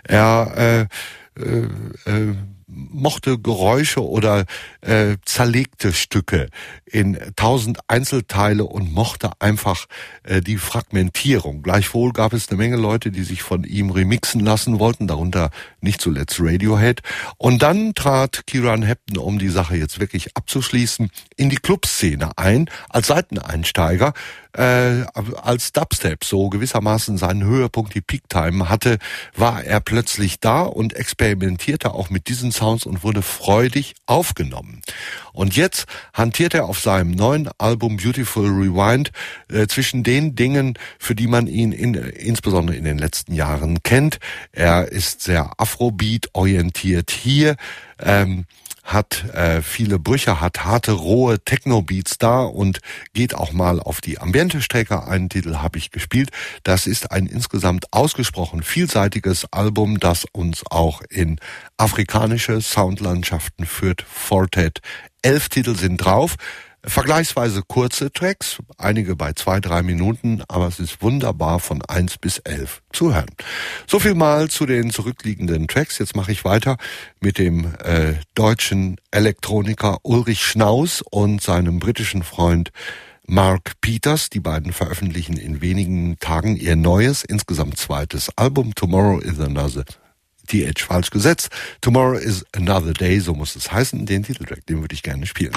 Er äh, äh, äh, mochte Geräusche oder äh, zerlegte Stücke in tausend Einzelteile und mochte einfach äh, die Fragmentierung. Gleichwohl gab es eine Menge Leute, die sich von ihm remixen lassen wollten, darunter nicht zuletzt Radiohead. Und dann trat Kieran Hepton, um die Sache jetzt wirklich abzuschließen, in die Clubszene ein, als Seiteneinsteiger, äh, als Dubstep so gewissermaßen seinen Höhepunkt, die Peak-Time hatte, war er plötzlich da und experimentierte auch mit diesen Sounds und wurde freudig aufgenommen. Und jetzt hantiert er auf seinem neuen Album Beautiful Rewind äh, zwischen den Dingen, für die man ihn in, insbesondere in den letzten Jahren kennt. Er ist sehr Afrobeat-orientiert hier, ähm, hat äh, viele Brüche, hat harte, rohe Techno-Beats da und geht auch mal auf die Ambiente-Strecke. Einen Titel habe ich gespielt. Das ist ein insgesamt ausgesprochen vielseitiges Album, das uns auch in afrikanische Soundlandschaften führt. Fortet. Elf Titel sind drauf. Vergleichsweise kurze Tracks, einige bei zwei, drei Minuten, aber es ist wunderbar von eins bis elf zu hören. So viel mal zu den zurückliegenden Tracks. Jetzt mache ich weiter mit dem äh, deutschen Elektroniker Ulrich Schnaus und seinem britischen Freund Mark Peters. Die beiden veröffentlichen in wenigen Tagen ihr neues, insgesamt zweites Album. Tomorrow is another... T H falsch gesetzt. Tomorrow is another day, so muss es heißen. Den Titeltrack, den würde ich gerne spielen.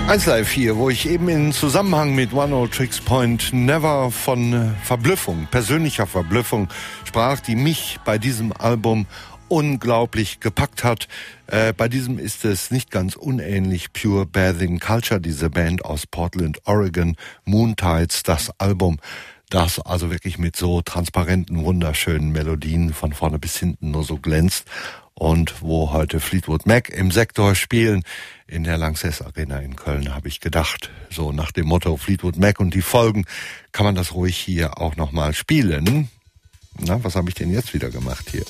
eins Live hier, wo ich eben in Zusammenhang mit One Old Tricks Point Never von äh, Verblüffung, persönlicher Verblüffung sprach, die mich bei diesem Album unglaublich gepackt hat. Äh, bei diesem ist es nicht ganz unähnlich. Pure Bathing Culture, diese Band aus Portland, Oregon, Moontides, das Album, das also wirklich mit so transparenten, wunderschönen Melodien von vorne bis hinten nur so glänzt. Und wo heute Fleetwood Mac im Sektor spielen, in der Lanxess Arena in Köln, habe ich gedacht, so nach dem Motto Fleetwood Mac und die Folgen, kann man das ruhig hier auch nochmal spielen. Na, was habe ich denn jetzt wieder gemacht hier?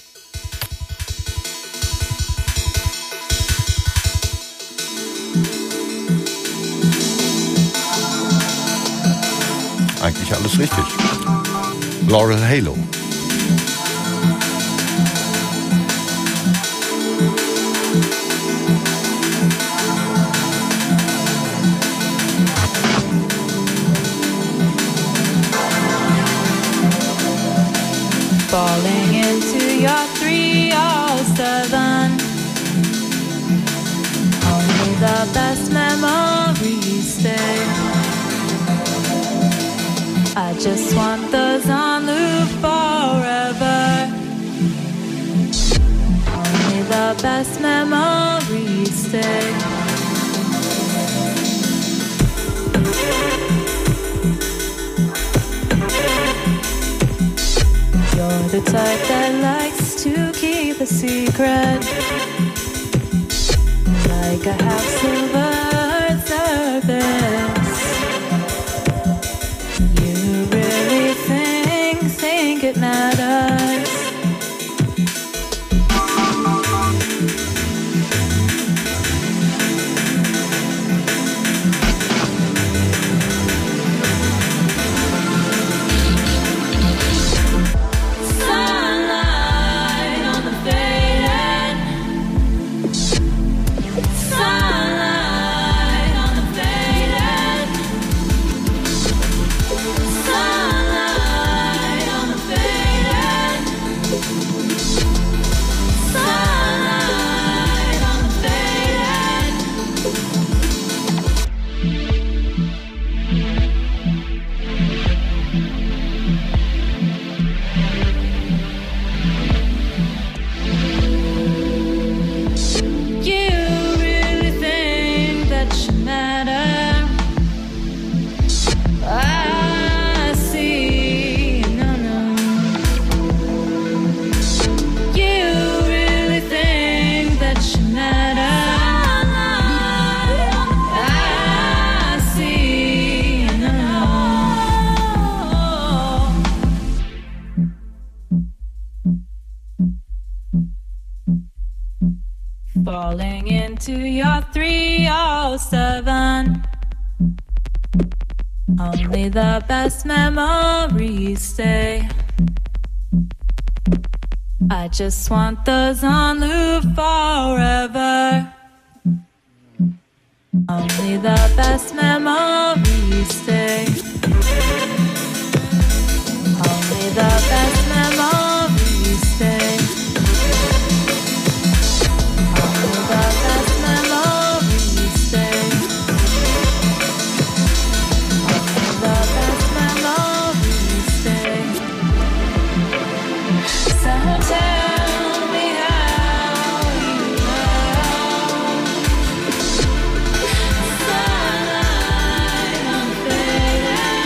Eigentlich alles richtig. Laurel Halo. Falling into your three oh seven. Only the best memories stay. I just want those on loop forever. Only the best memories stay. You're the type that likes to keep a secret, like a half silver surface. You really think, think it matters. Falling into your three oh seven. Only the best memories stay. I just want those on loop forever. Only the best memories stay. Only the best memories stay. Sunlight on the faded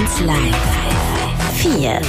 eins Live vier.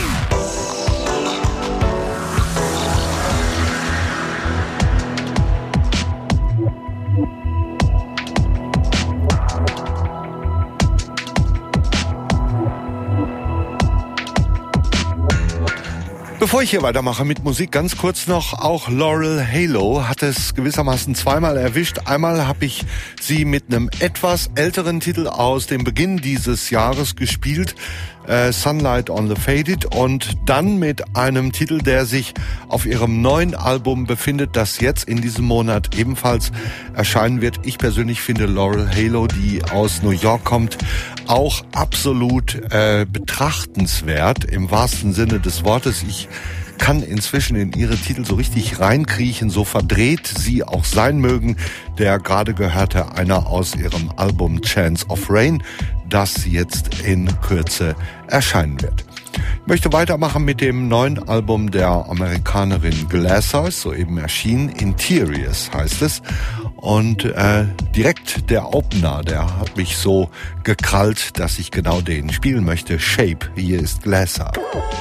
Bevor ich hier weitermache mit Musik, ganz kurz noch, auch Laurel Halo hat es gewissermaßen zweimal erwischt. Einmal habe ich sie mit einem etwas älteren Titel aus dem Beginn dieses Jahres gespielt, äh, Sunlight on the Faded, und dann mit einem Titel, der sich auf ihrem neuen Album befindet, das jetzt in diesem Monat ebenfalls erscheinen wird. Ich persönlich finde Laurel Halo, die aus New York kommt, auch absolut äh, betrachtenswert im wahrsten Sinne des Wortes. Ich kann inzwischen in ihre Titel so richtig reinkriechen, so verdreht sie auch sein mögen. Der gerade gehörte einer aus ihrem Album Chance of Rain, das jetzt in Kürze erscheinen wird. Ich möchte weitermachen mit dem neuen Album der Amerikanerin Glaser, soeben erschienen. Interiors heißt es. Und äh, direkt der Opener, der hat mich so gekrallt, dass ich genau den spielen möchte. Shape, hier ist Glaser.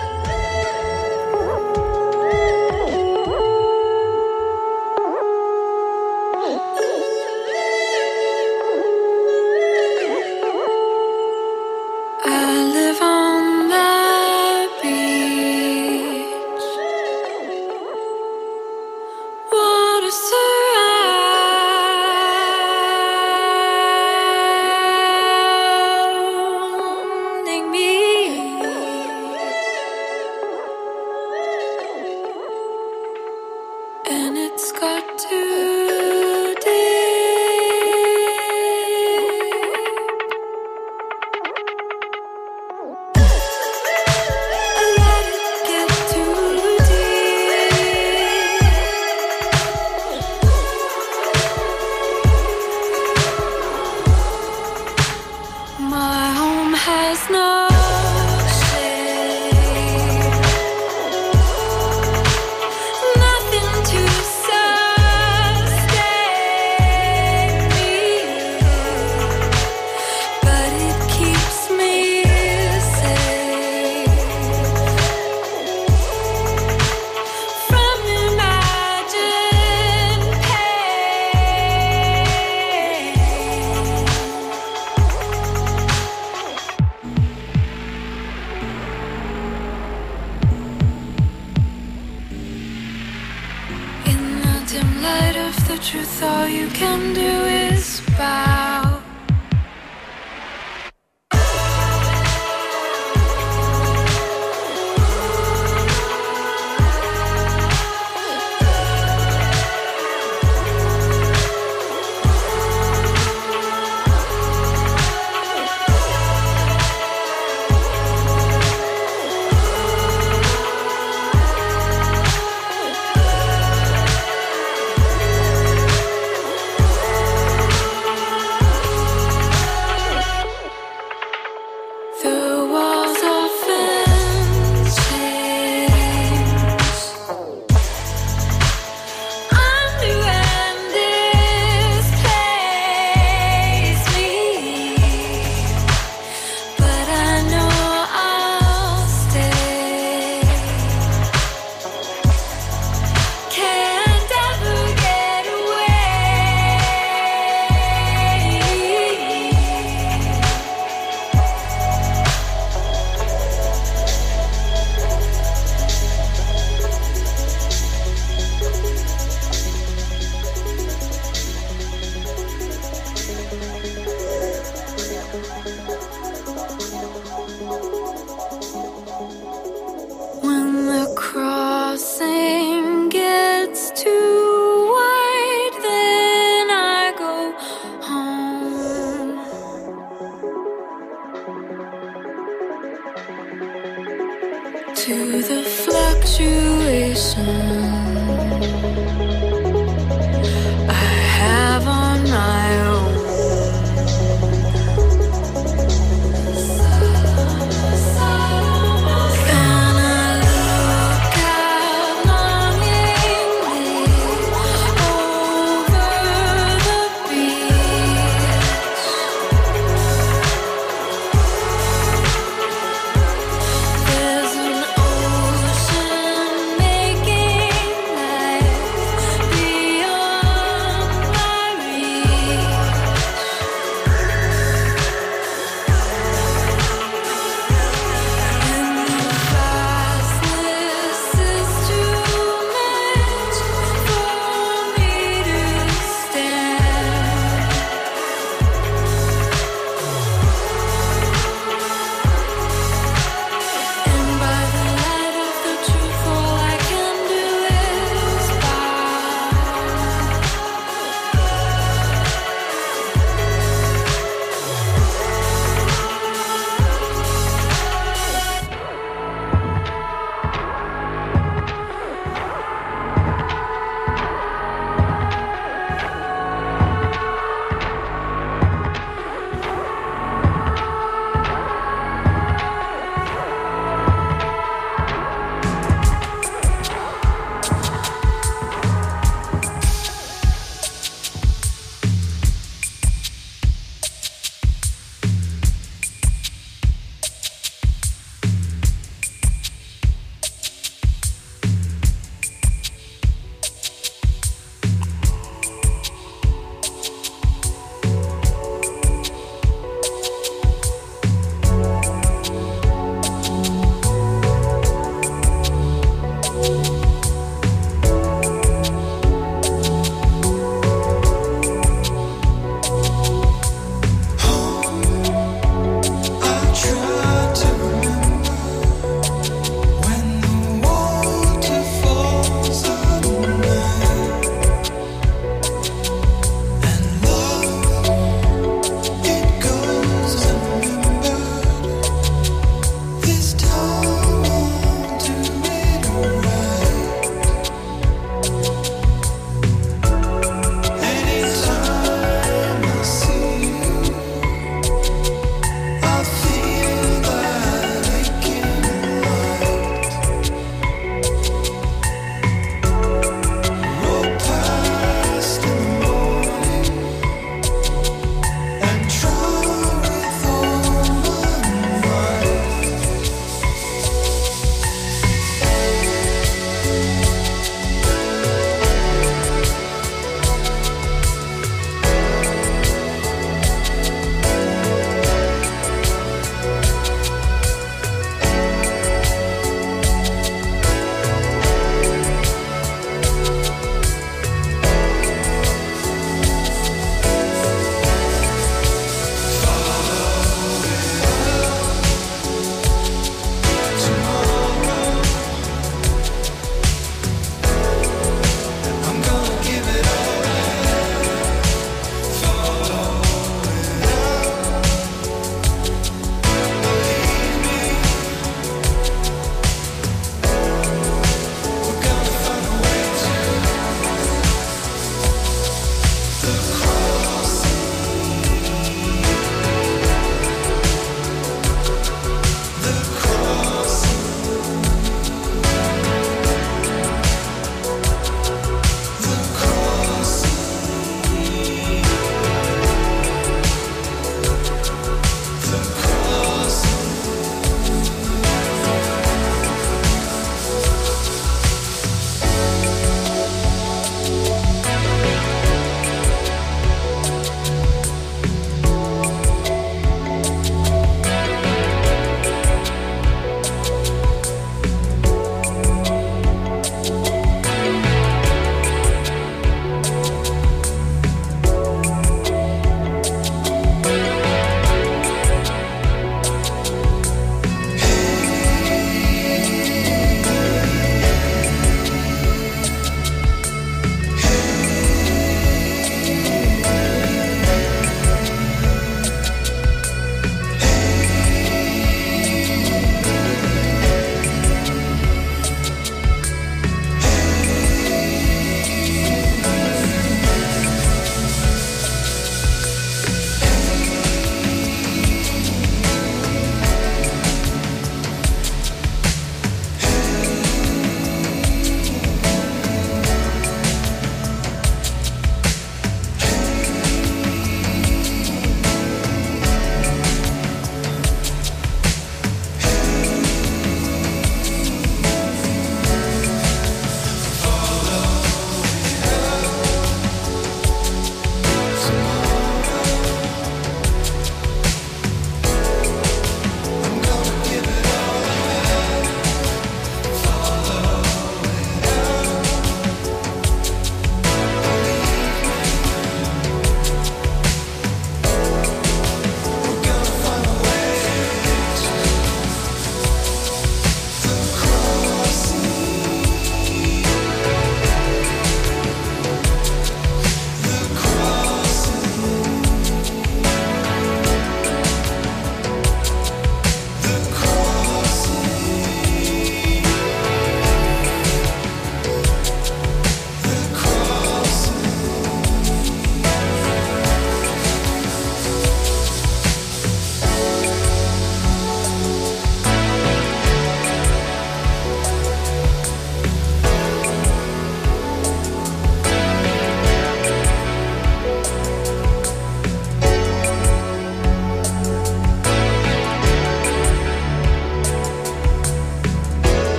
To the fluctuation I have on my own. And I look out longingly over the beach.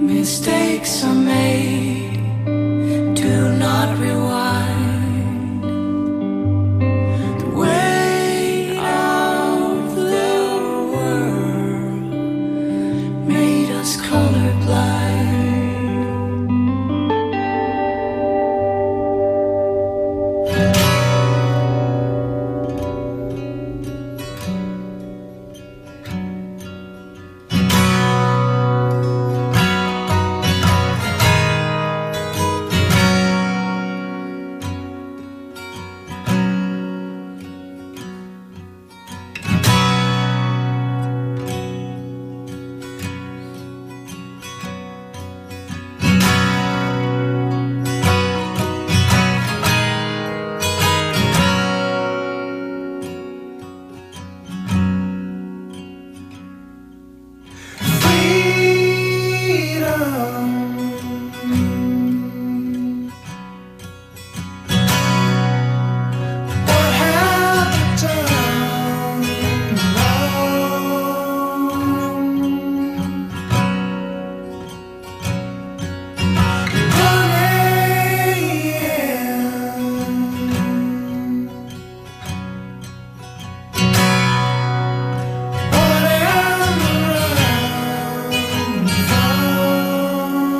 Mistakes are made, do not rewind. The weight of the world made us colorblind. What am I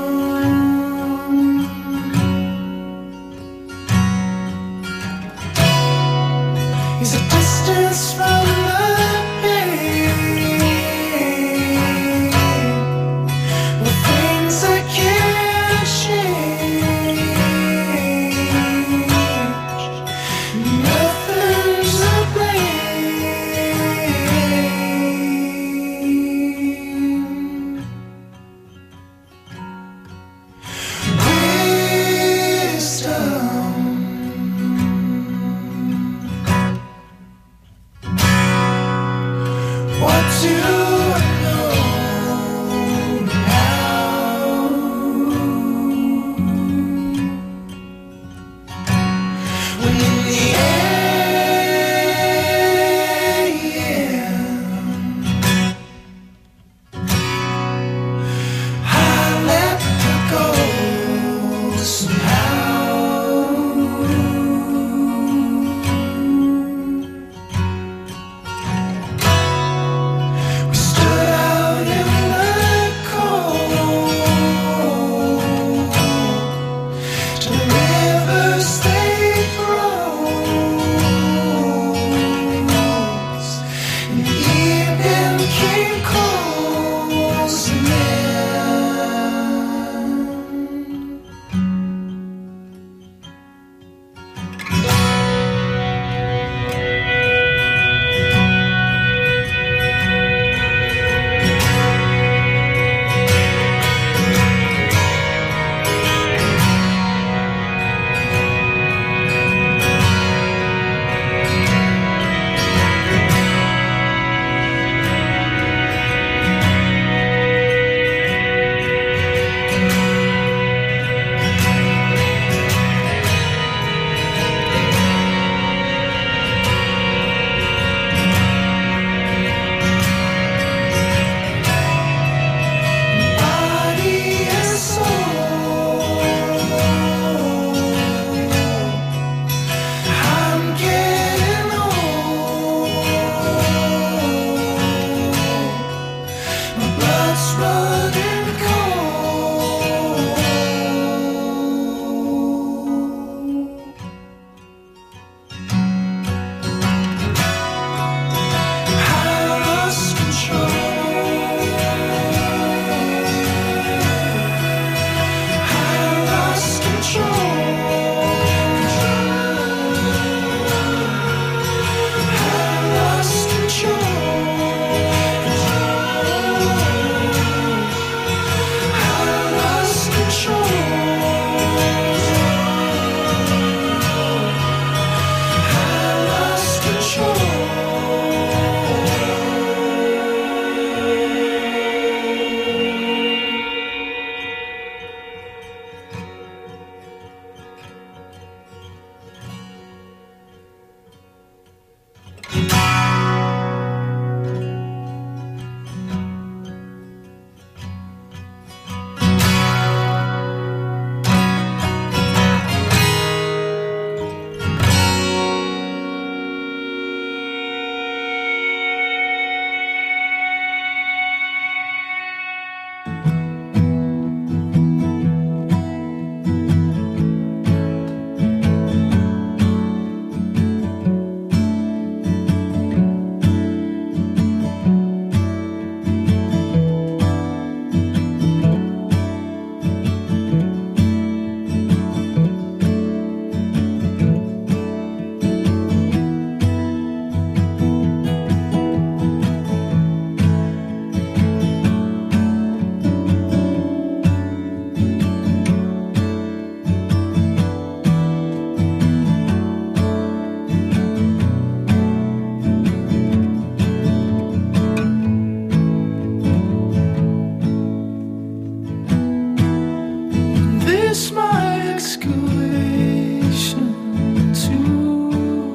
escalation too.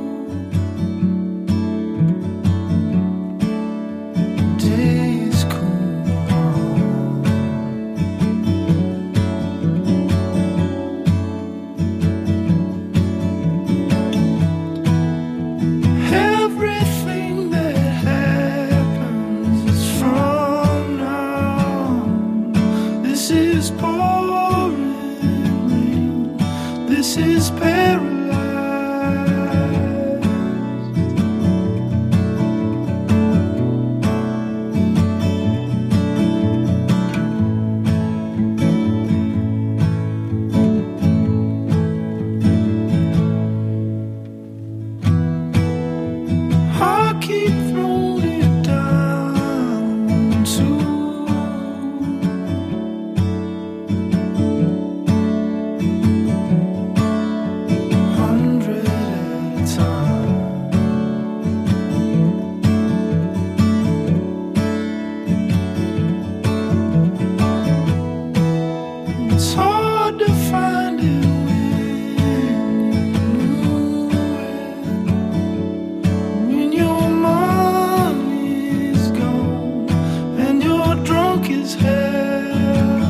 Days cool on. Everything that happens is from now. This is pouring rain. This is paralyzed. I keep throwing it down too. Hundred at a time. It's hard to find it when you knew it. When your money's gone and you're drunk as hell.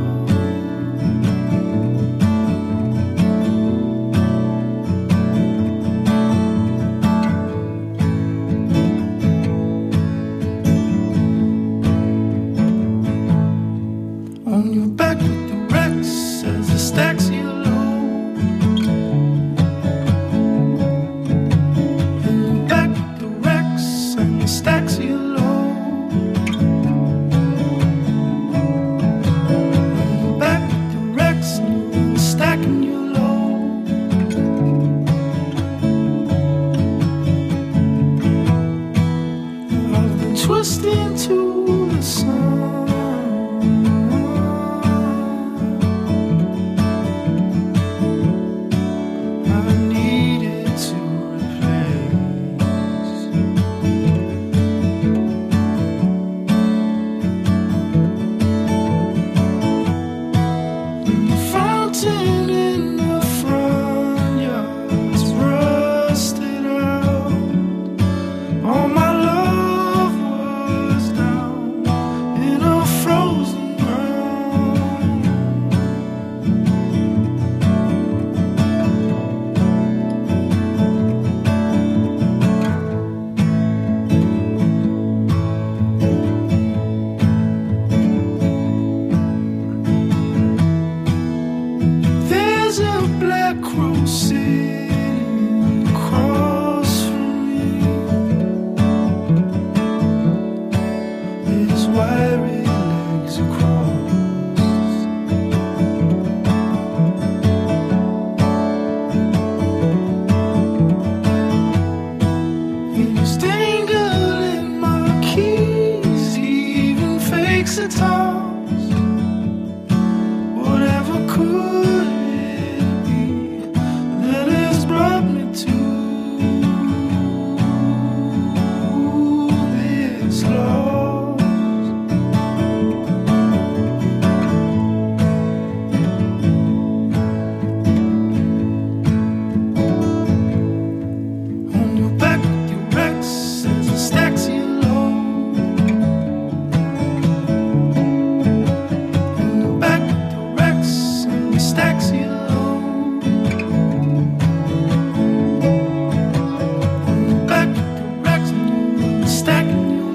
On your back with the wrecks as the stacks you load. On your back with the wrecks and the stacks you load. On your back with the wrecks and the stacking you load. I've been twisting to the sun. I needed to replace. The fountain in the front yard's rusted out. All my love was down in a frozen ground. There's a black crow sitting across from me. His wiry legs are crossed. He's dangling my keys. He even fakes a toss. Whatever could it be that has brought me to this loss? On your back with your wrecks as the stacks you load. On your back with your wrecks and the stacks you load. On your back with your wrecks and the stacking you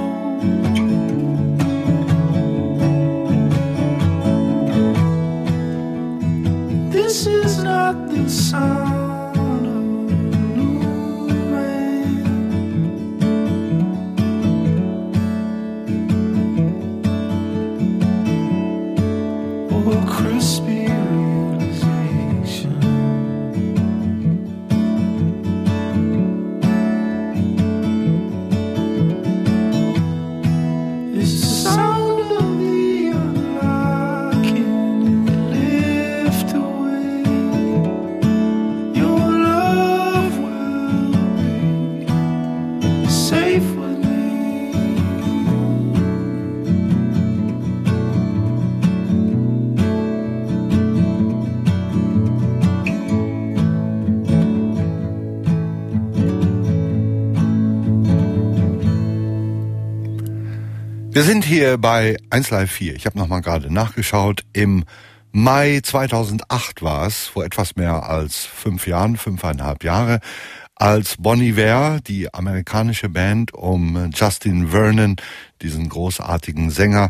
load. This is not the sound of a new man or a crispy realization. It's the sound of the unlocking and the lift away. Your love will be safe with me. Wir sind hier bei eins Live vier. Ich habe nochmal gerade nachgeschaut. Im Mai zweitausendacht war es, vor etwas mehr als fünf Jahren, fünfeinhalb Jahre, als Bon Iver, die amerikanische Band um Justin Vernon, diesen großartigen Sänger,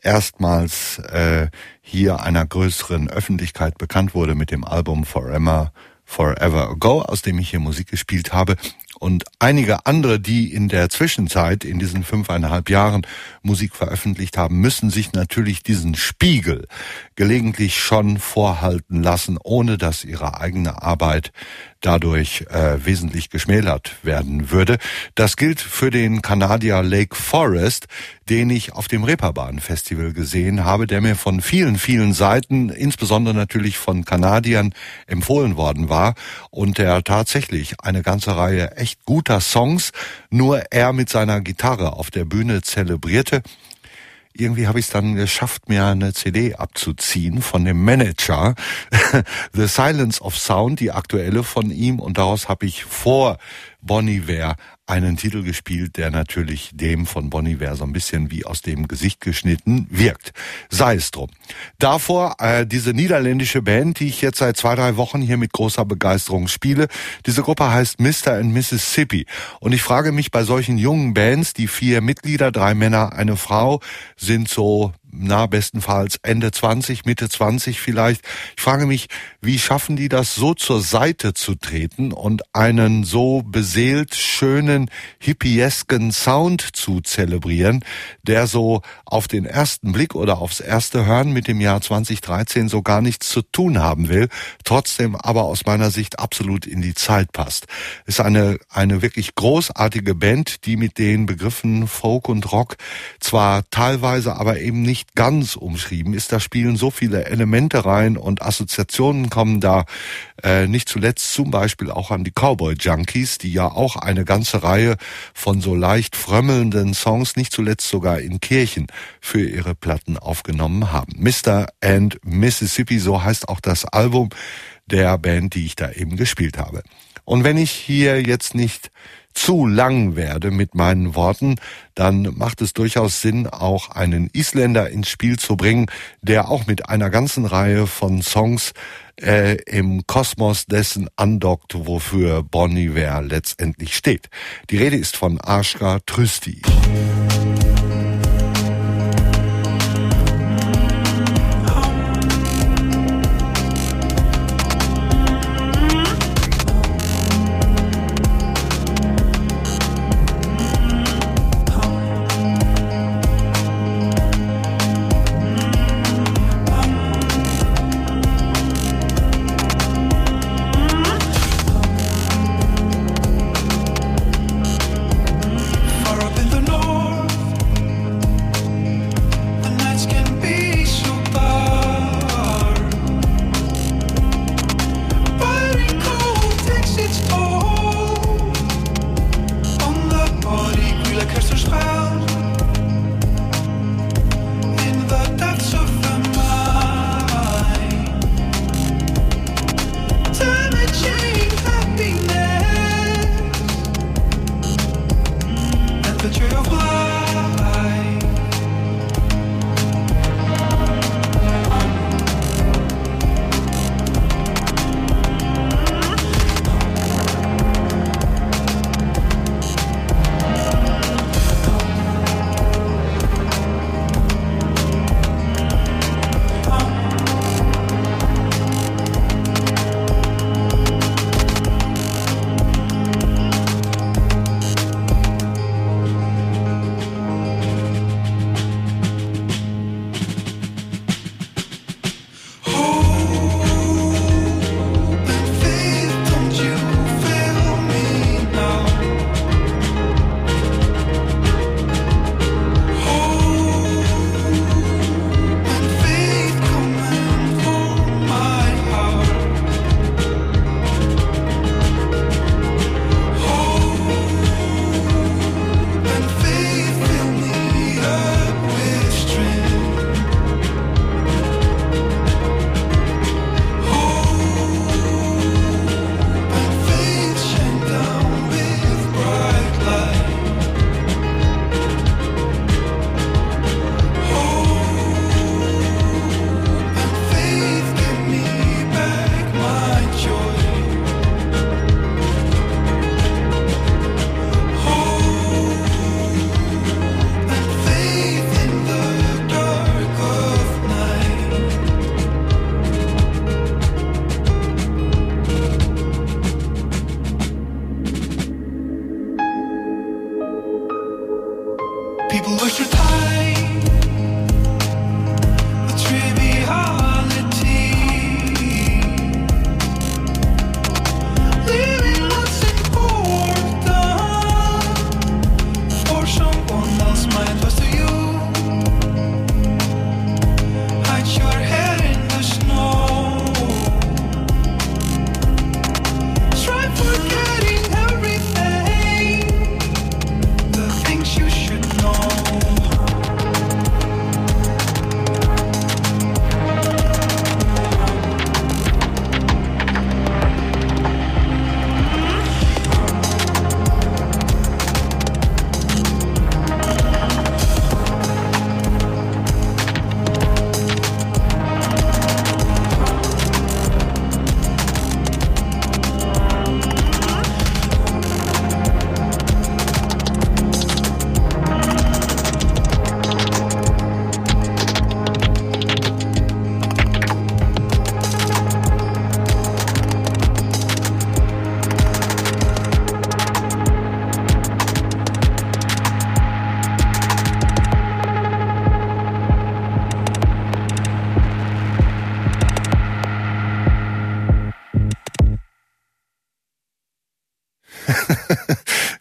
erstmals äh, hier einer größeren Öffentlichkeit bekannt wurde mit dem Album Forever, Forever Ago, aus dem ich hier Musik gespielt habe. Und einige andere, die in der Zwischenzeit, in diesen fünfeinhalb Jahren Musik veröffentlicht haben, müssen sich natürlich diesen Spiegel gelegentlich schon vorhalten lassen, ohne dass ihre eigene Arbeit dadurch äh, wesentlich geschmälert werden würde. Das gilt für den Kanadier Lake Forest, den ich auf dem Reeperbahn Festival gesehen habe, der mir von vielen, vielen Seiten, insbesondere natürlich von Kanadiern, empfohlen worden war und der tatsächlich eine ganze Reihe echt guter Songs, nur er mit seiner Gitarre auf der Bühne zelebrierte. Irgendwie habe ich es dann geschafft, mir eine C D abzuziehen von dem Manager, The Silence of Sound, die aktuelle von ihm, und daraus habe ich vor Bon Iver einen Titel gespielt, der natürlich dem von Bon Iver so ein bisschen wie aus dem Gesicht geschnitten wirkt. Sei es drum. Davor äh, diese niederländische Band, die ich jetzt seit zwei, drei Wochen hier mit großer Begeisterung spiele. Diese Gruppe heißt Mister and Mississippi. Und ich frage mich bei solchen jungen Bands, die vier Mitglieder, drei Männer, eine Frau, sind so na, bestenfalls Ende zwanzig, Mitte zwanzig vielleicht. Ich frage mich, wie schaffen die das, so zur Seite zu treten und einen so beseelt schönen, hippiesken Sound zu zelebrieren, der so auf den ersten Blick oder aufs erste Hören mit dem Jahr zwanzig dreizehn so gar nichts zu tun haben will, trotzdem aber aus meiner Sicht absolut in die Zeit passt. Es ist eine, eine wirklich großartige Band, die mit den Begriffen Folk und Rock zwar teilweise, aber eben nicht ganz umschrieben ist. Da spielen so viele Elemente rein und Assoziationen kommen da äh, nicht zuletzt zum Beispiel auch an die Cowboy Junkies, die ja auch eine ganze Reihe von so leicht frömmelnden Songs, nicht zuletzt sogar in Kirchen, für ihre Platten aufgenommen haben. Mister and Mississippi, so heißt auch das Album der Band, die ich da eben gespielt habe. Und wenn ich hier jetzt nicht zu lang werde mit meinen Worten, dann macht es durchaus Sinn, auch einen Isländer ins Spiel zu bringen, der auch mit einer ganzen Reihe von Songs äh, im Kosmos dessen andockt, wofür Bon Iver letztendlich steht. Die Rede ist von Ashka Trüsti. Far up in the north,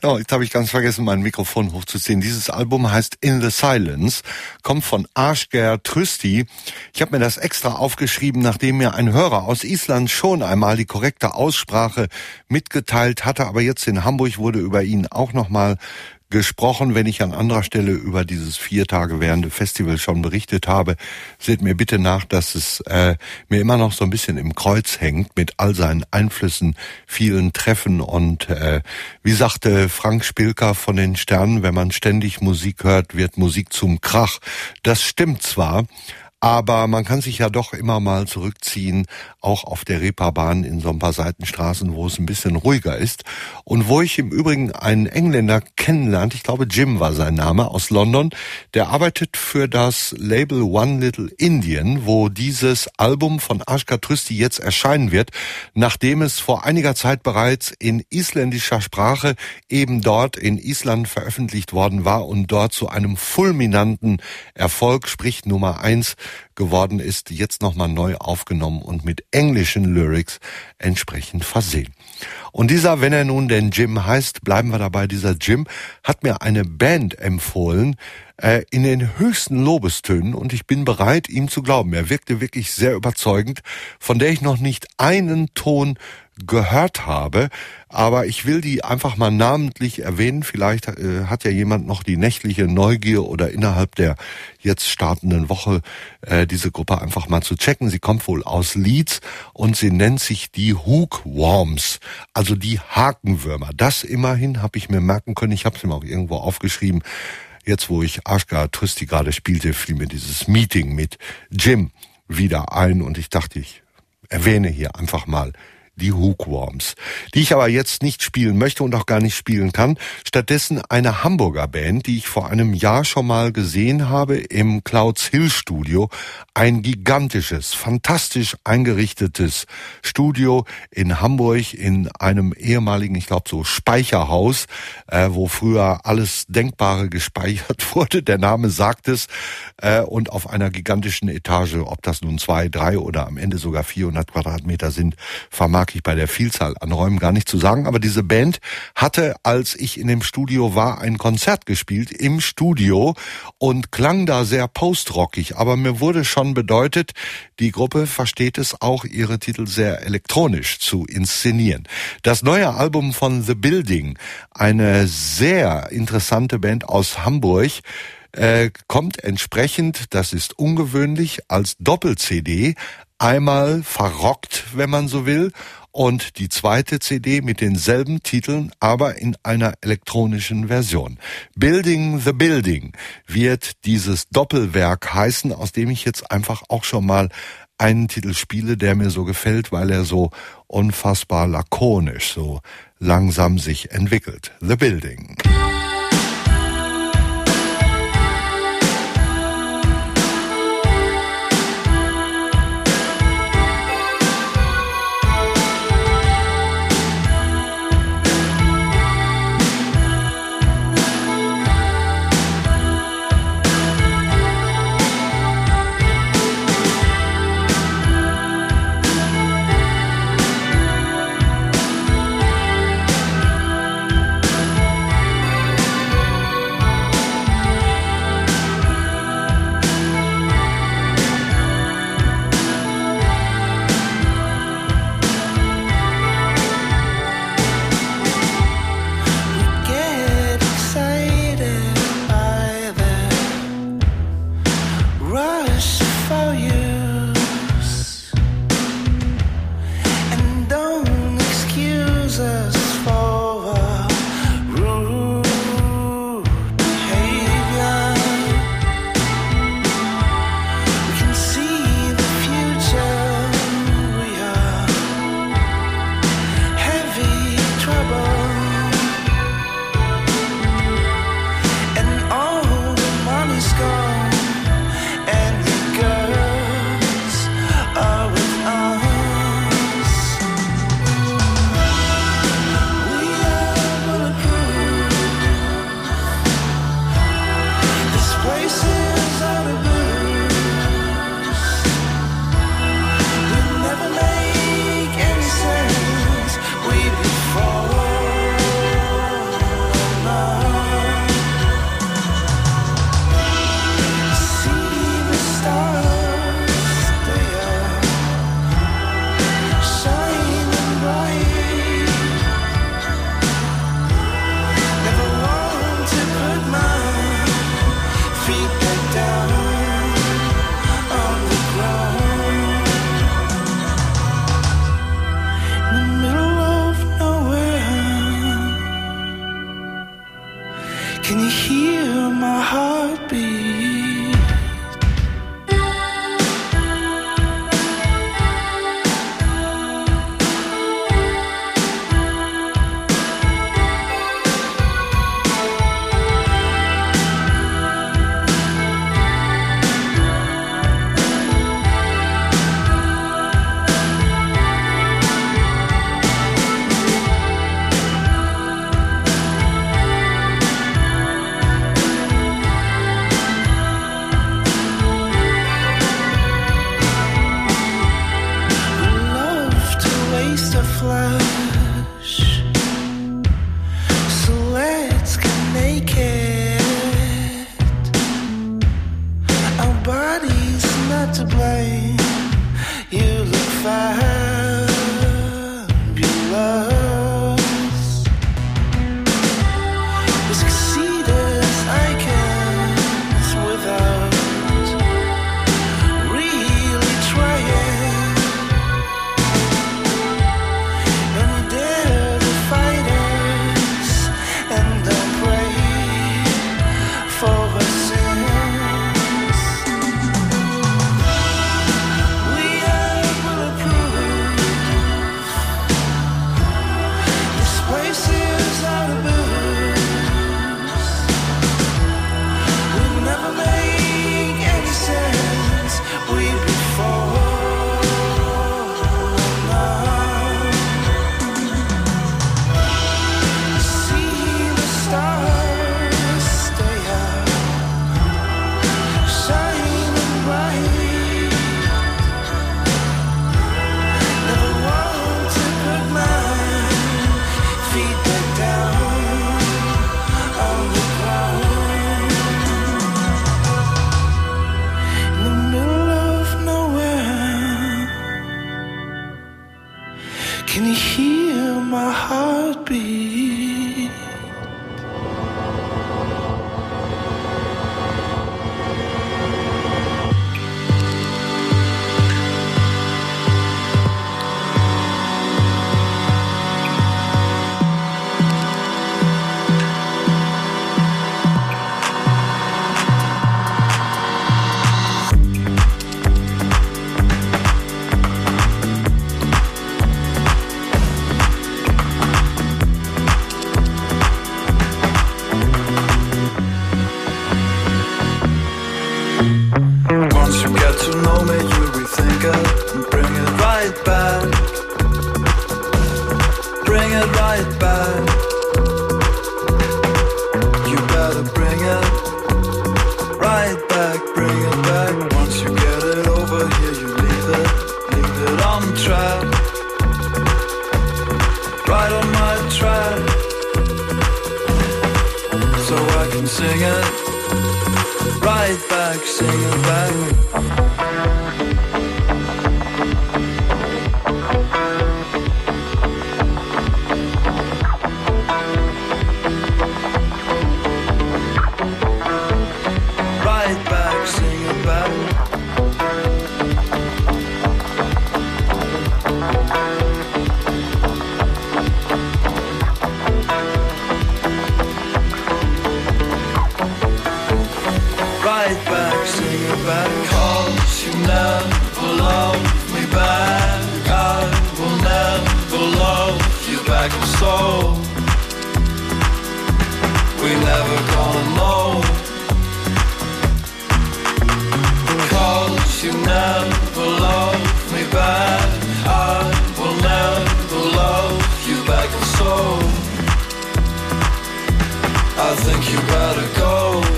Oh, jetzt habe ich ganz vergessen, mein Mikrofon hochzuziehen. Dieses Album heißt In the Silence, kommt von Ásgeir Trausti. Ich habe mir das extra aufgeschrieben, nachdem mir ein Hörer aus Island schon einmal die korrekte Aussprache mitgeteilt hatte, aber jetzt in Hamburg wurde über ihn auch nochmal gesprochen. Wenn ich an anderer Stelle über dieses vier Tage währende Festival schon berichtet habe, seht mir bitte nach, dass es äh, mir immer noch so ein bisschen im Kreuz hängt mit all seinen Einflüssen, vielen Treffen und äh, wie sagte Frank Spilker von den Sternen, wenn man ständig Musik hört, wird Musik zum Krach. Das stimmt zwar, aber man kann sich ja doch immer mal zurückziehen, auch auf der Reeperbahn in so ein paar Seitenstraßen, wo es ein bisschen ruhiger ist. Und wo ich im Übrigen einen Engländer kennenlernte, ich glaube Jim war sein Name, aus London, der arbeitet für das Label One Little Indian, wo dieses Album von Ásgeir Trausti jetzt erscheinen wird, nachdem es vor einiger Zeit bereits in isländischer Sprache eben dort in Island veröffentlicht worden war und dort zu einem fulminanten Erfolg, sprich Nummer eins, geworden ist, jetzt nochmal neu aufgenommen und mit englischen Lyrics entsprechend versehen. Und dieser, wenn er nun denn Jim heißt, bleiben wir dabei, dieser Jim hat mir eine Band empfohlen, äh, in den höchsten Lobestönen, und ich bin bereit, ihm zu glauben. Er wirkte wirklich sehr überzeugend, von der ich noch nicht einen Ton gehört habe, aber ich will die einfach mal namentlich erwähnen. Vielleicht äh, hat ja jemand noch die nächtliche Neugier oder innerhalb der jetzt startenden Woche äh, diese Gruppe einfach mal zu checken. Sie kommt wohl aus Leeds und sie nennt sich die Hookworms, also die Hakenwürmer. Das immerhin habe ich mir merken können. Ich habe es mir auch irgendwo aufgeschrieben. Jetzt, wo ich Ásgeir Trausti gerade spielte, fiel mir dieses Meeting mit Jim wieder ein und ich dachte, ich erwähne hier einfach mal die Hookworms, die ich aber jetzt nicht spielen möchte und auch gar nicht spielen kann. Stattdessen eine Hamburger Band, die ich vor einem Jahr schon mal gesehen habe im Clouds Hill Studio. Ein gigantisches, fantastisch eingerichtetes Studio in Hamburg in einem ehemaligen, ich glaube so Speicherhaus, äh, wo früher alles Denkbare gespeichert wurde. Der Name sagt es. Äh, und auf einer gigantischen Etage, ob das nun zwei, drei oder am Ende sogar vierhundert Quadratmeter sind, vermag ich bei der Vielzahl an Räumen gar nicht zu sagen, aber diese Band hatte, als ich in dem Studio war, ein Konzert gespielt im Studio und klang da sehr postrockig, aber mir wurde schon bedeutet, die Gruppe versteht es auch, ihre Titel sehr elektronisch zu inszenieren. Das neue Album von The Building, eine sehr interessante Band aus Hamburg, äh, kommt entsprechend, das ist ungewöhnlich, als Doppel-C D, einmal verrockt, wenn man so will, und die zweite C D mit denselben Titeln, aber in einer elektronischen Version. Building the Building wird dieses Doppelwerk heißen, aus dem ich jetzt einfach auch schon mal einen Titel spiele, der mir so gefällt, weil er so unfassbar lakonisch, so langsam sich entwickelt. The Building. Thank flesh. So let's get naked. Our bodies not to blame. You look fabulous. As conceited as I can, without really trying. And we dare to fight us, and don't pray for our sins. We are bulletproof. This place is out of booze. We never make any sense. We before now. See the stars stay out, shining bright. Never want to put my feet back down on the ground. In the middle of nowhere, can you hear my heartbeat? Once you get to know me, you rethink it and bring it right back. Bring it right back. You better bring it right back. Bring it back. Once you get it over here, you leave it, leave it on track. Right on my track. So I can sing it right back, sing it back. Right back, sing it back. Right back, sing it back. 'Cause you never loved me back. I will never love you back. And so we never gonna know. 'Cause you never loved me back. I will never love you back. And so I think you better go.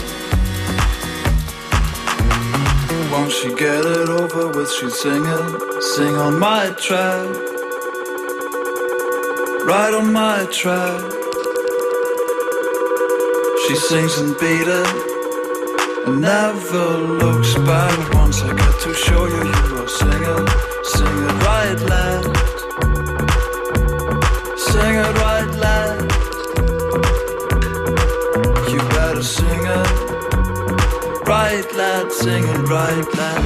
Won't she get it over with? She'd sing it, sing on my track. Right on my track. She sings and beat it and never looks back. Once I get to show you, you will sing it, sing it right, lad. Sing it right, lad. You better sing it right, lad, sing it right, lad.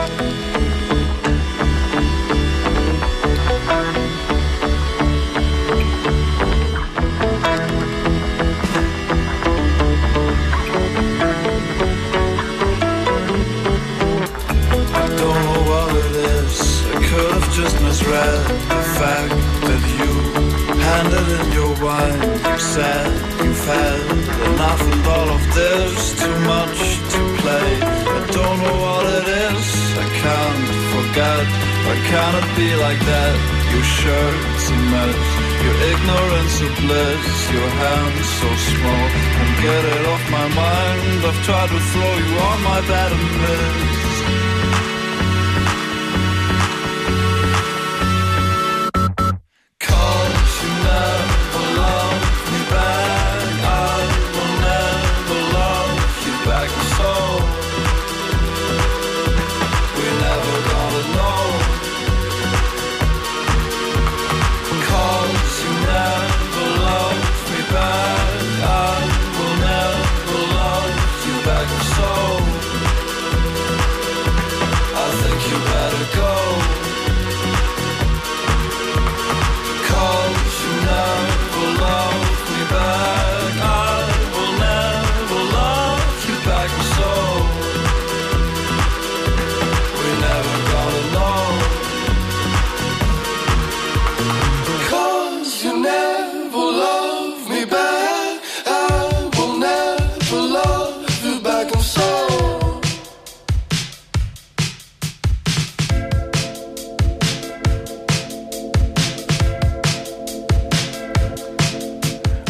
I don't know what it is. I could have just misread the fact that you handed in your wine. You said you've had enough of all of this, too much to play. I don't know what it is, I can't forget. Why can't it be like that? Your shirt's a mess, your ignorance a bliss, your hands so small. Can't get it off my mind. I've tried to throw you on my bed and miss.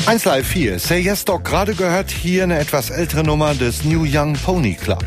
eins Live vier, Say Yes Dog, gerade gehört, hier eine etwas ältere Nummer des New Young Pony Club.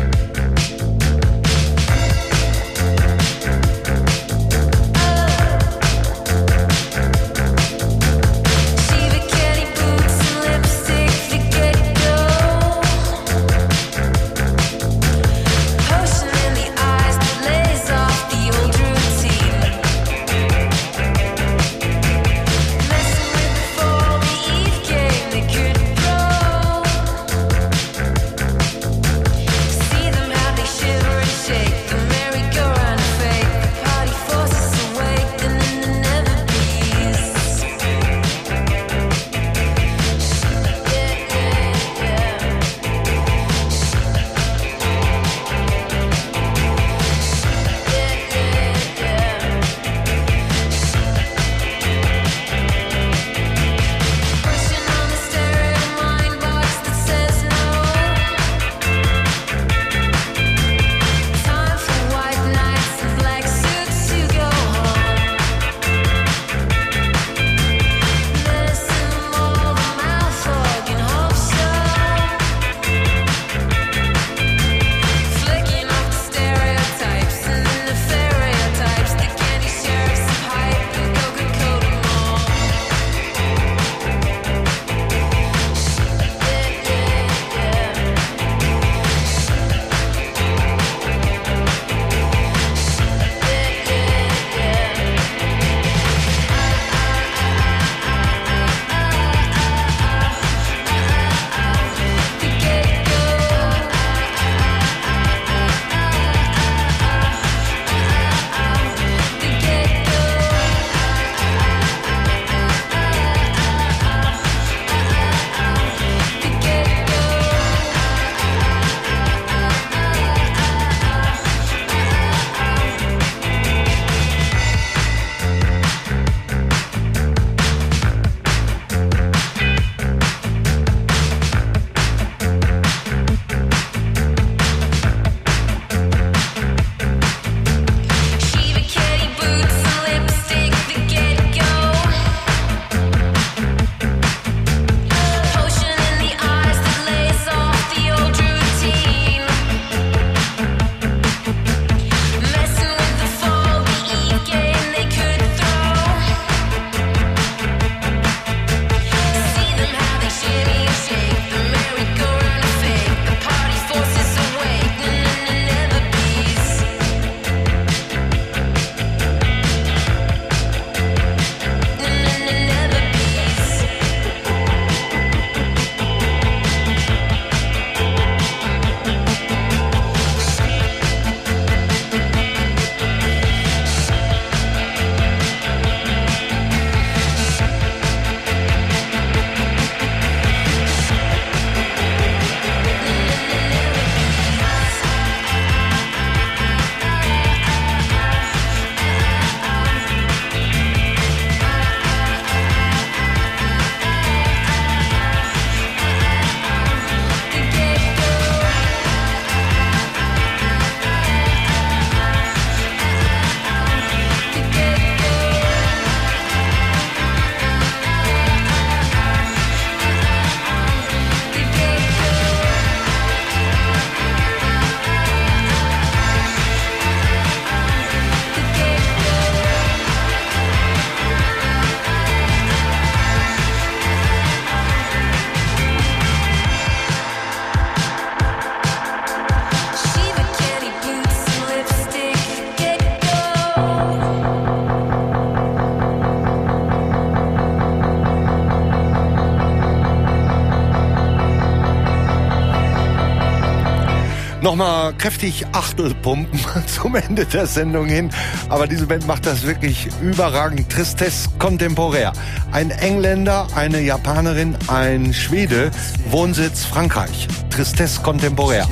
Nochmal kräftig Achtelpumpen zum Ende der Sendung hin. Aber diese Band macht das wirklich überragend. Tristesse Contemporaire. Ein Engländer, eine Japanerin, ein Schwede, Wohnsitz Frankreich. Tristesse Contemporaire.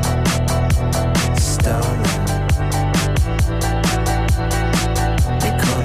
Because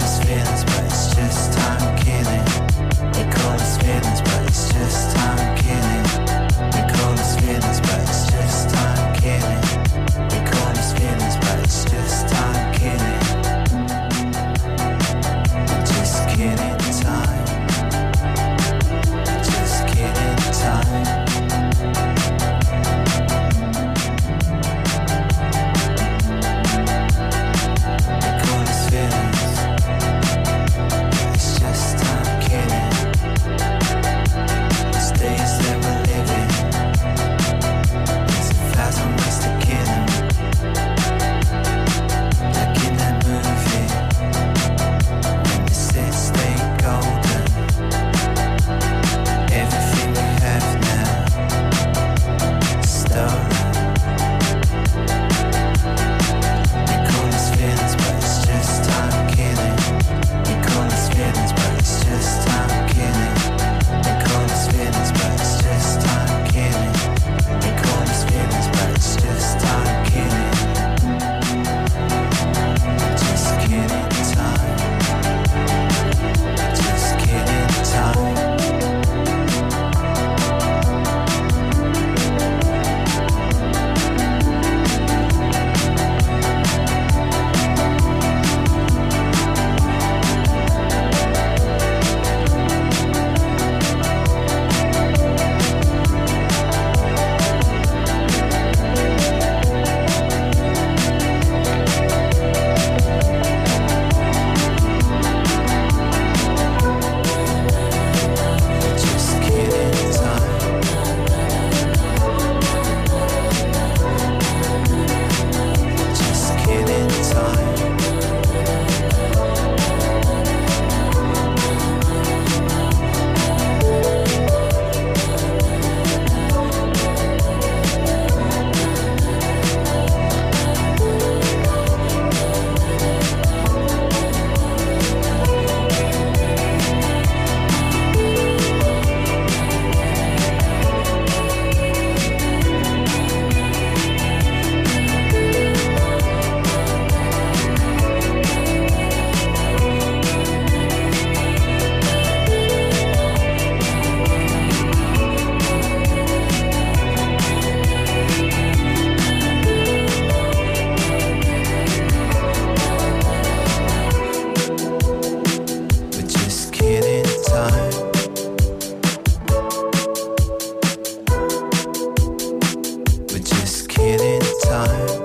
time.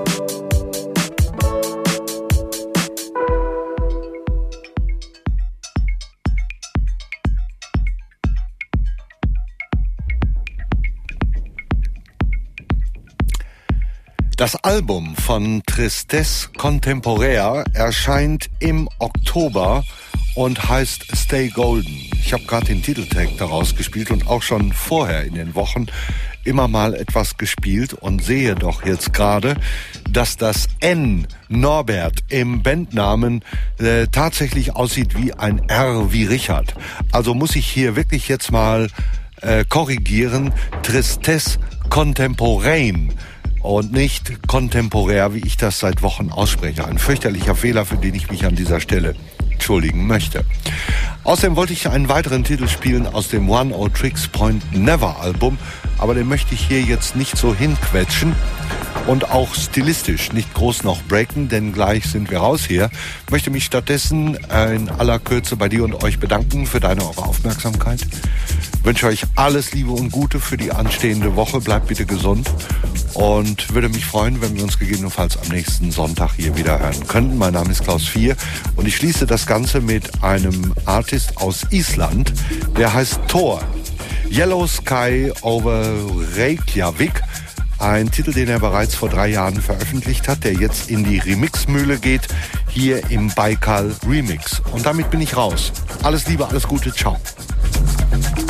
Das Album von Tristesse Contemporaire erscheint im Oktober und heißt Stay Golden. Ich habe gerade den Titeltag daraus gespielt und auch schon vorher in den Wochen immer mal etwas gespielt und sehe doch jetzt gerade, dass das N Norbert im Bandnamen äh, tatsächlich aussieht wie ein R wie Richard. Also muss ich hier wirklich jetzt mal äh, korrigieren. Tristesse Contemporaine und nicht kontemporär, wie ich das seit Wochen ausspreche. Ein fürchterlicher Fehler, für den ich mich an dieser Stelle entschuldigen möchte. Außerdem wollte ich einen weiteren Titel spielen aus dem One Oh Tricks Point Never Album, aber den möchte ich hier jetzt nicht so hinquetschen und auch stilistisch nicht groß noch breaken, denn gleich sind wir raus hier. Ich möchte mich stattdessen in aller Kürze bei dir und euch bedanken für deine eure Aufmerksamkeit. Ich wünsche euch alles Liebe und Gute für die anstehende Woche. Bleibt bitte gesund und würde mich freuen, wenn wir uns gegebenenfalls am nächsten Sonntag hier wieder hören könnten. Mein Name ist Klaus Vier und ich schließe das Ganze mit einem Artist aus Island, der heißt Thor. Yellow Sky over Reykjavik. Ein Titel, den er bereits vor drei Jahren veröffentlicht hat, der jetzt in die Remixmühle geht, hier im Baikal Remix. Und damit bin ich raus. Alles Liebe, alles Gute, ciao.